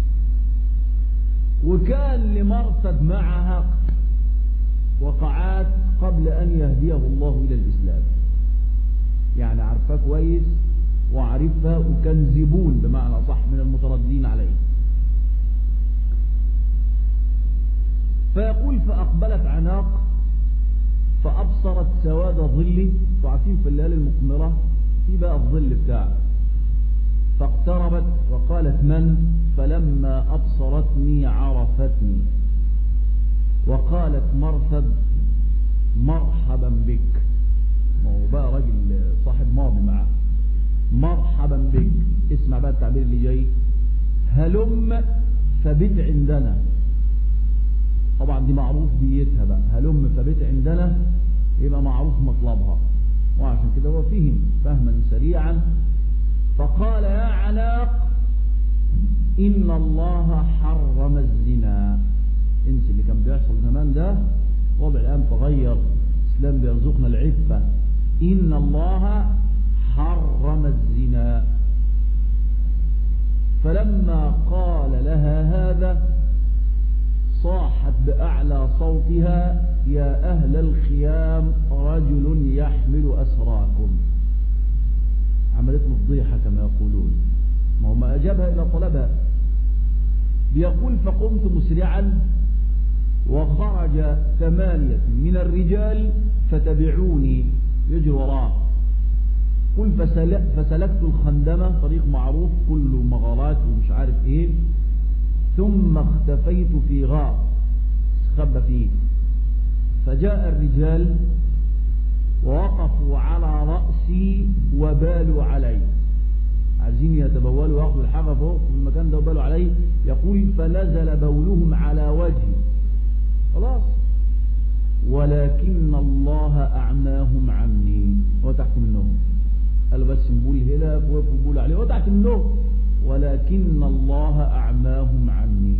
وكان لمرثد معها وقعات قبل أن يهديه الله إلى الإسلام، يعني عرفها كويس وعرفها، وكان زبون بمعنى صح من المترددين عليه. فيقول فأقبلت عناق فأبصرت سواد ظلي، تعرفين في الليالي المقمرة في بقى الظل بتاعه، فاقتربت وقالت من؟ فلما أبصرتني عرفتني، وقالت مرثد مرحبا بك. ما هو بقى راجل صاحب ماضي معاه، مرحبا بك. اسمع بقى التعبير اللي جاي، هلم فبت عندنا. طبعا دي معروف ديتها بقى، هلم فبت عندنا يبقى معروف مطلبها، وعشان كده هو فهم فهما سريعا. فقال يا عناق إن الله حرم الزنا. انسى اللي كان بيحصل زمان ده، وضع الآن تغير، الإسلام بيرزقنا العفة. إن الله حرم الزنا. فلما قال لها هذا صاحت بأعلى صوتها يا أهل الخيام رجل يحمل أسراكم. عملت فضيحة كما يقولون، ما هو ما أجابها إلى طلبها. بيقول فقمت مسرعا وخرج ثمانية من الرجال فتبعوني، يجري وراه. قل فسلكت الخندمة، طريق معروف كله مغارات ومش عارف ايه، ثم اختفيت في غار استخبى فيه. فجاء الرجال ووقفوا على رأسي وبالوا علي، عايزين يتبولوا وياخذوا الحاجة فوق في المكان ده وبالوا علي. يقول فنزل بولهم على وجهي، خلاص، ولكن الله أعماهم عني. هو تحت منهم، قال بس نقول هنا ونقول عليه، هو تحت منهم، ولكن الله أعماهم عني.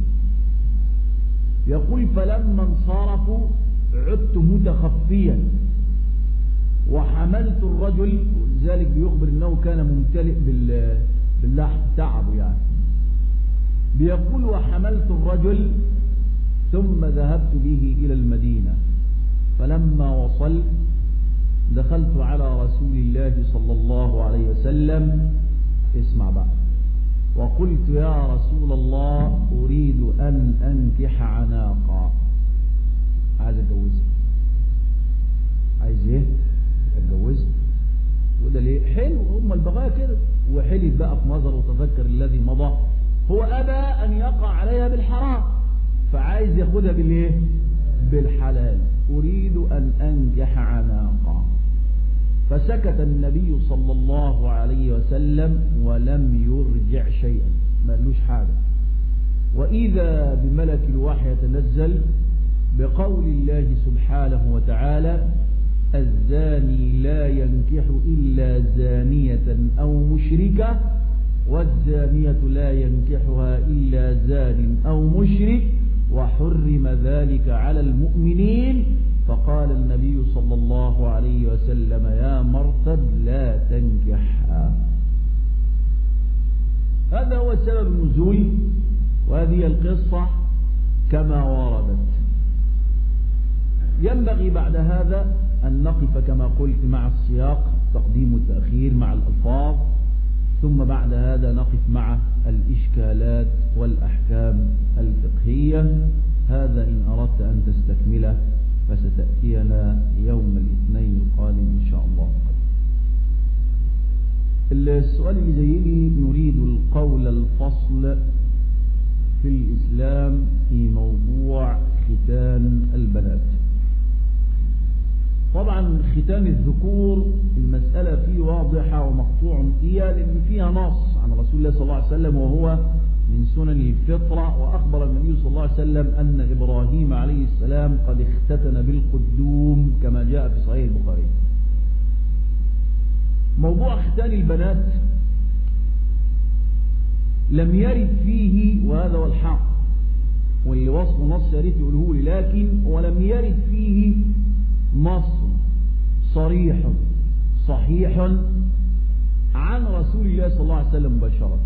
يقول فلما انصرفوا عدت متخفيا وحملت الرجل، ولذلك بيخبر انه كان ممتلئ باللحم تعبوا يعني. بيقول وحملت الرجل ثم ذهبت به إلى المدينة، فلما وصلت دخلت على رسول الله صلى الله عليه وسلم، اسمع بقى، وقلت يا رسول الله أريد أن أنكح عناقا، عايز أتجوزها. عايز إيه؟ أتجوزها. وده ليه؟ حلو، هم البغايا كده. وحلف بقى في نظر وتذكر الذي مضى، هو أبى أن يقع عليها بالحرام، فعايز ياخدها بالإيه؟ بالحلال. أريد أن أنكح عناقا. فسكت النبي صلى الله عليه وسلم ولم يرجع شيئا، ما قالوش حاجة. وإذا بملك الوحي يتنزل بقول الله سبحانه وتعالى: الزاني لا ينكح إلا زانية أو مشركة، والزانية لا ينكحها إلا زان أو مشرك، وحرم ذلك على المؤمنين. فقال النبي صلى الله عليه وسلم: يا مرثد لا تنكحها. هذا هو سبب النزول، وهذه القصة كما وردت. ينبغي بعد هذا أن نقف كما قلت مع السياق، تقديم والتأخير مع الألفاظ، ثم بعد هذا نقف مع الإشكالات والأحكام الفقهية. هذا إن أردت أن تستكمله فستأتينا يوم الاثنين القادم إن شاء الله. السؤال اللي جايلي: نريد القول الفصل في الإسلام في موضوع ختان البنات. طبعا ختان الذكور المسألة فيه واضحة ومقطوع فيها، لأن فيها نص عن رسول الله صلى الله عليه وسلم، وهو من سنن الفطرة. وأخبر النبي صلى الله عليه وسلم أن إبراهيم عليه السلام قد اختتن بالقدوم كما جاء في صحيح البخاري. موضوع ختان البنات لم يرد فيه، وهذا هو الحق، واللي وصفه نص يا ريت يقوله لي، لكن ولم يرد فيه نص صريح صحيح عن رسول الله صلى الله عليه وسلم مباشرة،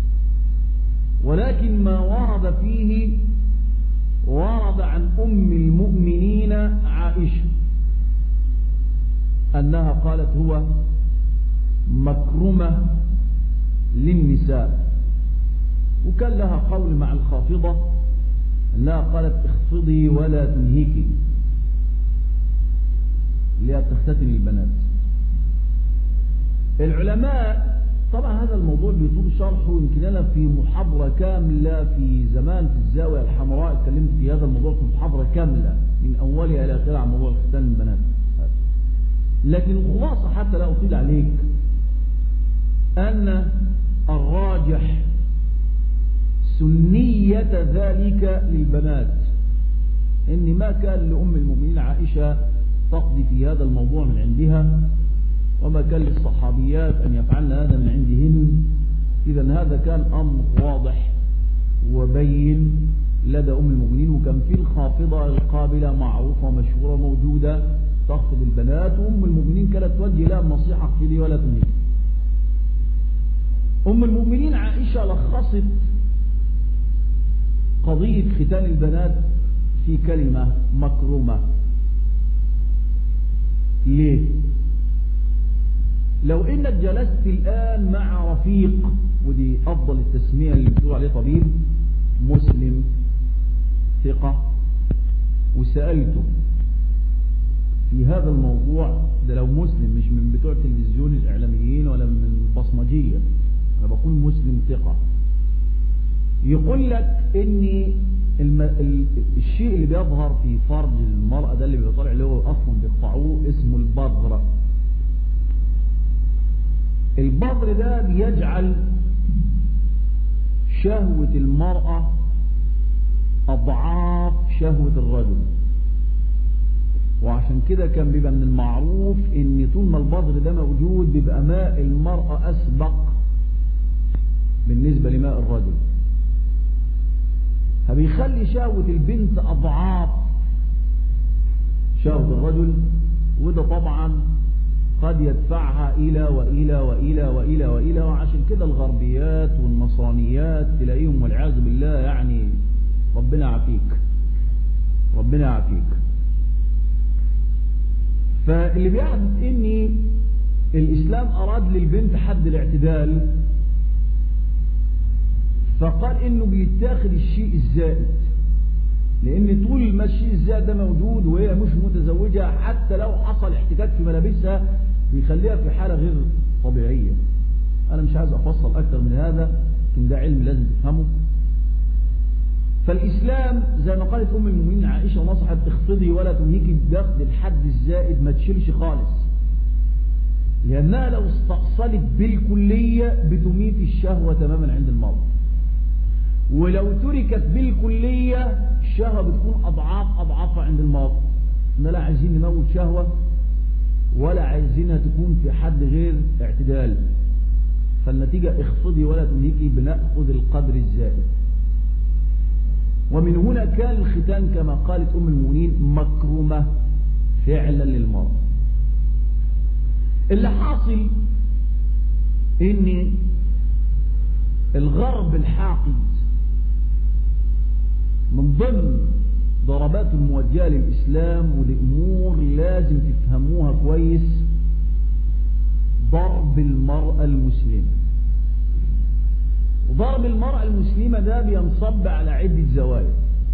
ولكن ما ورد فيه ورد عن أم المؤمنين عائشة أنها قالت: هو مكرمة للنساء. وكان لها قول مع الخافضة أنها قالت: اخفضي ولا تنهكي، اللي هي تختتن البنات. العلماء طبعا هذا الموضوع بيطول شرحه، يمكن أنا في محاضرة كاملة في زمان في الزاوية الحمراء اتكلمت في هذا الموضوع في محاضرة كاملة من أولها إلى آخرها عن موضوع ختان البنات. لكن الخلاصة حتى لا أطيل عليك أن الراجح سنية ذلك للبنات، إن ما كان لأم المؤمنين عائشة تقضي في هذا الموضوع من عندها، وما كان للصحابيات أن يفعلن هذا من عندهن. إذا هذا كان أمر واضح وبين لدى أم المؤمنين. وكان في الخافضة القابلة معروفة ومشهورة موجودة تخفض البنات، وأم المؤمنين كانت توجه لها النصيحة: اخفضي ولا تنهكي. أم المؤمنين عائشة لخصت قضية ختان البنات في كلمة: مكرمة. ليه؟ لو انك جلست الآن مع رفيق، ودي أفضل التسمية اللي بتقول عليه طبيب مسلم ثقة، وسألته في هذا الموضوع، ده لو مسلم مش من بتوع التلفزيون الإعلاميين ولا من البصمجية، أنا بقول مسلم ثقة، يقول لك إن الم... ال... الشيء اللي بيظهر في فرج المرأة ده اللي بيطلع اللي هو أصلا بيقطعوه اسمه البذر. البذر ده بيجعل شهوة المرأة أضعاف شهوة الرجل، وعشان كده كان بيبقى من المعروف ان طول ما البذر ده موجود بيبقى ماء المرأة أسبق بالنسبة لماء الرجل، فبيخلي شهوة البنت أضعاف شهوة الرجل. وده طبعا قد يدفعها إلى وإلى وإلى وإلى وإلى. وعشان كده الغربيات والنصرانيات تلاقيهم والعياذ بالله يعني ربنا يعافيك ربنا يعافيك. فاللي بيحدث إن الإسلام أراد للبنت حد الاعتدال، فقال إنه بيتاخد الشيء الزائد، لأن طول ما الشيء الزائد ده موجود وهي مش متزوجة حتى لو حصل احتكاك في ملابسها بيخليها في حالة غير طبيعية. أنا مش عايز أفصل أكتر من هذا، لكن ده علم لازم تفهمه. فالإسلام زي ما قالت أم المؤمنين عائشة نصحت اخفضي ولا تنهيكي بدخل الحد الزائد، ما تشيلش خالص، لأنها لو استأصلت بالكلية بتميت الشهوة تماما عند المرء، ولو تركت بالكلية الشهوة بتكون أضعاف أضعافها عند المرء. إحنا لا عايزين نموت شهوة ولا عايزينها تكون في حد غير اعتدال، فالنتيجة اخفضي ولا تنهيكي بنأخذ القدر الزائد. ومن هنا كان الختان كما قالت أم المؤمنين مكرمة فعلا للمرء. اللي حاصل ان الغرب الحاقد من ضمن ضربات الموجهة للإسلام، ودي أمور لازم تفهموها كويس، ضرب المرأة المسلمة. وضرب المرأة المسلمة ده بينصب على عدة زوايا.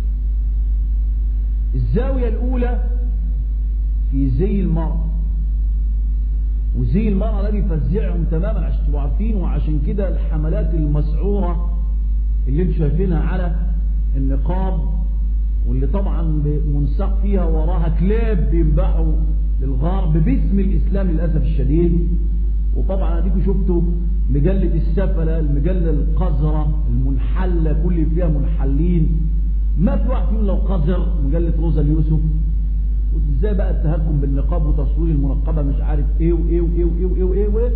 الزاوية الأولى في زي المرأة، وزي المرأة ده بيفزعهم تماما عشان تبقوا عارفين. وعشان كده الحملات المسعورة اللي انتم شايفينها على النقاب، واللي طبعا منساق فيها وراها كلاب بينباعوا للغرب باسم الإسلام للأسف الشديد. وطبعا اديكم شفتوا مجلة السفلة، المجلة القذرة المنحلة كل فيها منحلين، ما في واحد فيهم لو قذر. مجلة روزا اليوسف، وازاي بقى التهكم بالنقاب وتصوير المنقبة مش عارف ايه وايه وايه وايه وايه وايه, وإيه.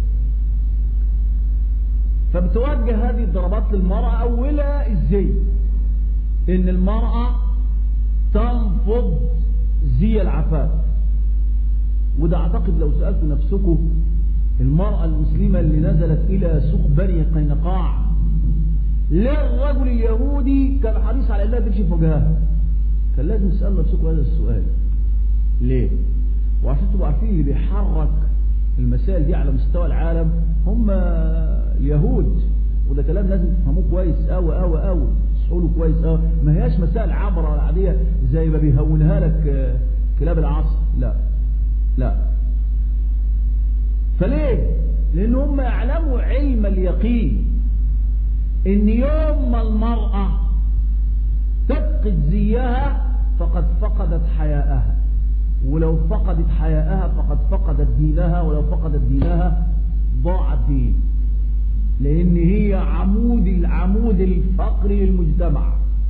فبتوجه هذه الضربات للمرأة. أولها ازاي ان المرأة تنفض زي العفاف. وده اعتقد لو سألتوا نفسكم المرأة المسلمة اللي نزلت الى سوق بني قينقاع، ليه الرجل اليهودي كان حريص على انها تكشف وجهها؟ كان لازم تسأل نفسكم هذا السؤال ليه؟ وعشان تبقوا عارفين اللي بيحرك المسائل دي على مستوى العالم هم اليهود. وده كلام لازم تفهموه كويس قوي قوي قوي، تصحوا كويس قوي. ما هياش مسائل عبره عاديه زي ما بيهونها لك كلاب العصر، لا لا. فليه؟ لان هم يعلموا علم اليقين ان يوم ما المرأة تفقد زيها فقد فقدت حياءها، ولو فقدت حياءها فقد فقدت دينها، ولو فقدت دينها ضاع الدين، لان هي عمود العمود الفقري للمجتمع.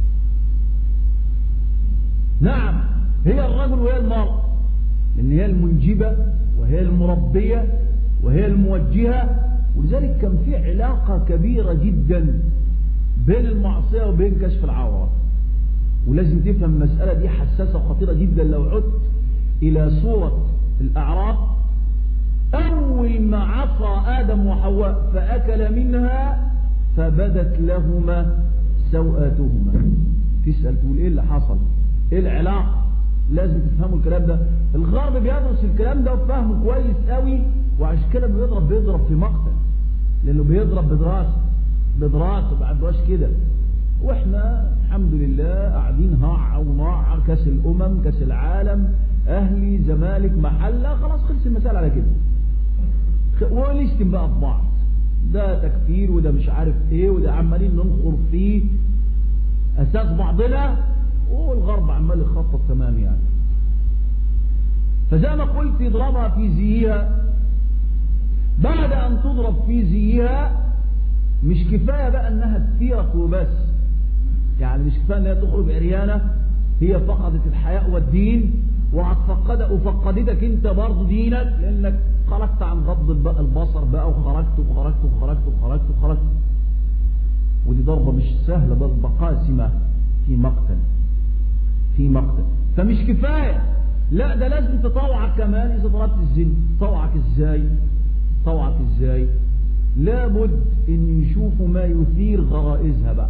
نعم هي الرجل وهي المرأة، لان هي المنجبة وهي المربية وهي الموجهة. ولذلك كان في علاقة كبيرة جدا بين المعصية وبين كشف العورة. ولازم تفهم المسألة دي حساسة وخطيرة جدا. لو عدت إلى سورة الأعراف، أول ما عصى آدم وحواء فأكل منها فبدت لهما سوآتهما. تسأل تقول إيه اللي حصل؟ إيه العلاقة؟ لازم تفهموا الكلام ده. الغرب بيدرس الكلام ده وفهمه كويس قوي، وعشان كده بيضرب بيضرب في مقتل، لأنه بيضرب بدراسة بدراسة بعدواش كده. واحنا الحمد لله قاعدين هاع وناع، كاس الامم كاس العالم اهلي زمالك محله، خلاص خلص المسائل على كده. ونشتم بقى في بعض، ده تكفير وده مش عارف ايه، وده عمالين ننخر فيه اساس بعضنا، والغرب عمال يخطط تمام يعني. فزي ما قلت يضربها في زيها. بعد ان تضرب في زيها مش كفاية بقى انها تثيرك وبس، يعني مش كفاية انها تخرج عريانة، هي فقدت الحياء والدين، وهتفقدك وفقدتك انت برضه دينك، لانك خرجت عن غض البصر بقى، وخرجت وخرجت وخرجت وخرجت وخرجت. ودي ضربة مش سهلة، ضربة قاسمة في مقتل في مقتل. فمش كفاية لا ده لازم تطوعك كمان إذا طلبت الزنا. طوعك إزاي؟ طوعك إزاي؟ لابد إن يشوفوا ما يثير غرائزها بقى،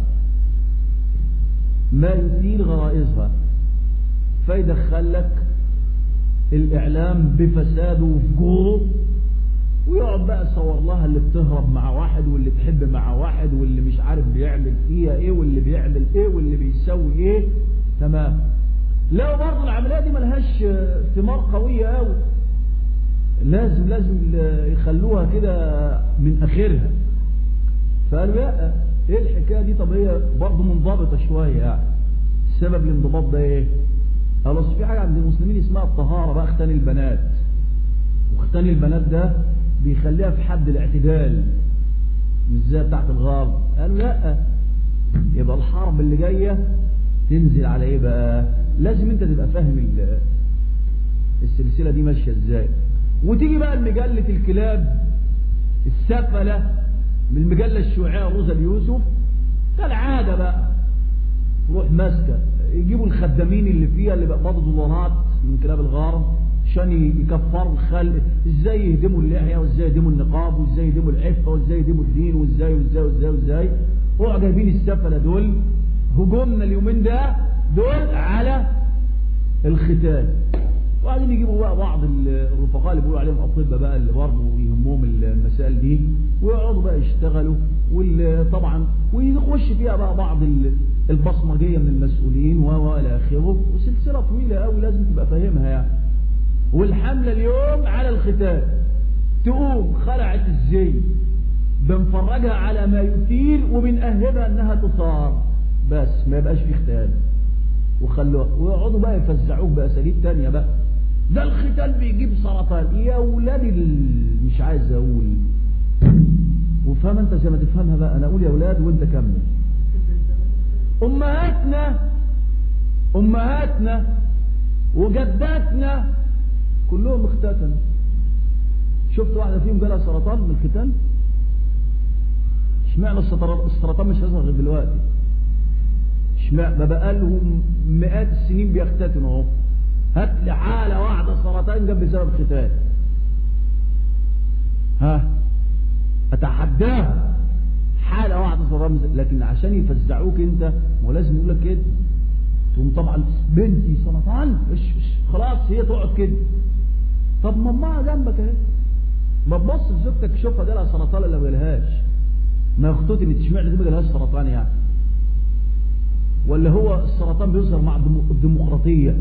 ما يثير غرائزها، فيدخل لك الإعلام بفساده وفجوره، ويقعد بقى يصور لها اللي بتهرب مع واحد واللي تحب مع واحد واللي مش عارف بيعمل فيها ايه واللي بيعمل ايه واللي بيسوي ايه. تمام. لا برضه العملية دي ملهاش ثمار قوية قوي، لازم لازم يخلوها كده من اخرها. فقالوا لا ايه الحكاية دي؟ طب هي برضه منضبطة شوية يعني. السبب الانضباط ده ايه؟ خلاص في حاجة عند المسلمين اسمها الطهارة بقى، اختان البنات، واختان البنات ده بيخليها في حد الاعتدال مش زي بتاعت الغرب. قالوا لا، يبقى الحرب اللي جاية تنزل على ايه بقى؟ لازم انت تبقى فاهم السلسلة دي ماشية ازاي. وتيجي بقى المجلة الكلاب السفلة من المجلة الشيوعية روزا اليوسف كالعادة بقى تروح ماسكة، يجيبوا الخدامين اللي فيها اللي بيقبضوا دولارات من كلاب الغرب عشان يكفروا الخلق، ازاي يهدموا اللحية وازاي يهدموا النقاب وازاي يهدموا العفة وازاي يهدموا الدين وازاي وازاي وازاي وازاي. وقعوا جايبين السفلة دول، هجومنا اليومين ده دول على الختان، وقاعدين يجيبوا بقى بعض الرفقاء اللي بيقولوا عليهم اطباء بقى اللي برضه يهمهم المسائل دي، ويقعدوا بقى يشتغلوا، وطبعا ويخش فيها بقى بعض البصمجيه من المسؤولين والى اخره، وسلسله طويله قوي لازم تبقى فاهمها يعني. والحمله اليوم على الختان، تقوم خلعت الزي بنفرجها على ما يثير وبنأهبها انها تثار، بس ما يبقاش في ختان، وخلوها ويقعدوا بقى يفزعوك باساليب تانية بقى. ده الختان بيجيب سرطان يا ولادي، مش عايز اقول وفهم انت زي ما تفهمها بقى، انا اقول يا ولاد وانت كمل. امهاتنا امهاتنا وجداتنا كلهم اختتنوا. شفت واحده فيهم جالها سرطان من الختان؟ اشمعنى السرطان مش هيظهر غير دلوقتي؟ اشمعنى ما بقى لهم مئات السنين بيختتنوا اهو؟ هات لي حاله واحده سرطان جاب بسبب ختان، ها اتحداها حاله واحده سرطان. لكن عشان يفزعوك انت ما لازم يقول لك كده، تقوم طبعا بنتي سرطان خلاص هي تقعد كده. طب مامها جنبك اهي، ما تبص لزوجتك شوفها ده لها سرطان ولا ما جالهاش؟ ما اختوتي ان تشمعنى دي ما جالهاش سرطان يعني؟ ولا هو السرطان بيظهر مع الديمقراطيه؟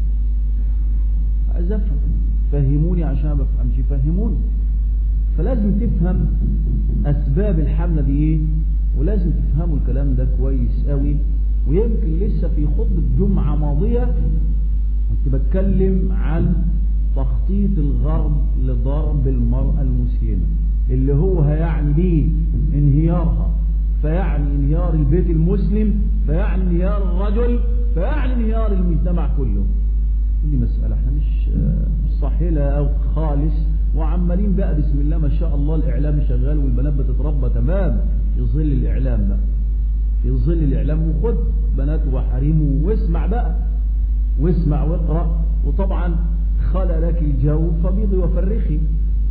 عايز افهم، فهموني عشان ما بفهمش، فهموني. فلازم تفهم اسباب الحمله دي ايه، ولازم تفهموا الكلام ده كويس قوي. ويمكن لسه في خطبه جمعه ماضيه كنت بتكلم عن تخطيط الغرب لضرب المرأة المسلمة، اللي هو هيعني بيه انهيارها، فيعني انهيار البيت المسلم، فيعني انهيار الرجل، فيعني انهيار المجتمع كله. دي مسألة احنا مش مش صاحلة او خالص، وعمالين بقى بسم الله ما شاء الله الاعلام شغال والبنات بتتربى تمام في ظل الاعلام بقى، في ظل الاعلام. وخد بنات وحريم واسمع بقى، واسمع واقرأ. وطبعا خلى لك الجو فبيضي وفرخي،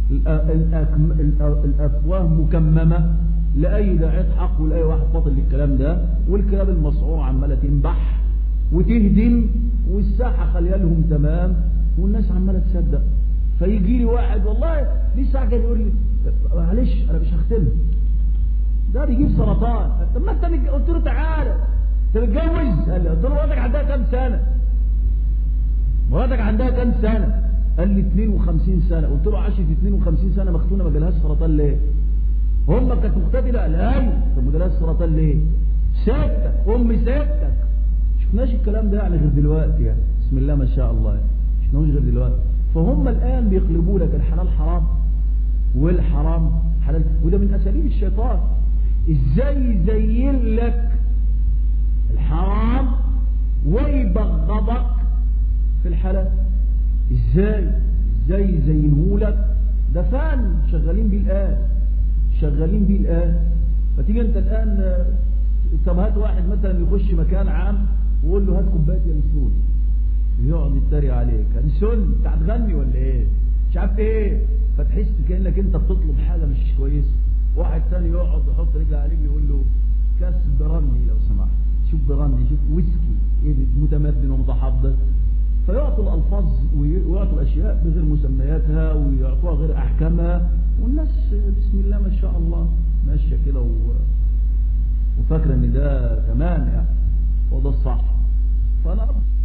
الافواه مكممة لأي داعية حق ولأي واحد فاضل للكلام ده، والكلاب المسعورة عمالة تنبح وتهدم، والساحة خليها لهم تمام، والناس عمالة تصدق. فيجي لي واحد والله لسه عجل يقول لي معلش انا مش هختمها، ده بيجيب سرطان. طب ما انت قلت له تعالى انت متجوز؟ قال لي. قلت له مراتك عندها كام سنة؟ مراتك عندها كام سنة؟ قال لي اثنين وخمسين سنة. قلت له عاشت اثنين وخمسين سنة مختونة ما جالهاش سرطان ليه؟ هم كانت مختفية؟ قال لي طب ما جالهاش سرطان ليه؟ سيادتك امي سيادتك. شفناش الكلام ده يعني غير دلوقتي يعني، بسم الله ما شاء الله يعني. شفناهوش غير دلوقتي. فهم الآن بيقلبوا لك الحلال حرام والحرام حلال، وده من أساليب الشيطان. ازاي يزين لك الحرام ويبغضك في الحلال؟ ازاي ازاي يزينه لك؟ ده فن شغالين بيه الآن، شغالين بيه الآن. فتيجي انت الآن طب هات واحد مثلا يخش مكان عام وقول له هات كوبايه ينسون، يقعد يتريق عليك، هنسون انت هتغني ولا ايه؟ مش عارف ايه، فتحس كانك انت بتطلب حاجه مش كويسه. واحد ثاني يقعد يحط رجله عليك يقول له كاس براندي لو سمحت، شوف براندي، شوف ويسكي، ايه متمدن ومتحضر. فيعطوا الالفاظ ويعطوا اشياء بغير مسمياتها ويعطوها غير احكامها، والناس بسم الله ما شاء الله ماشيه كده و... وفاكره ان ده تمام يعني، وده الصح. فانا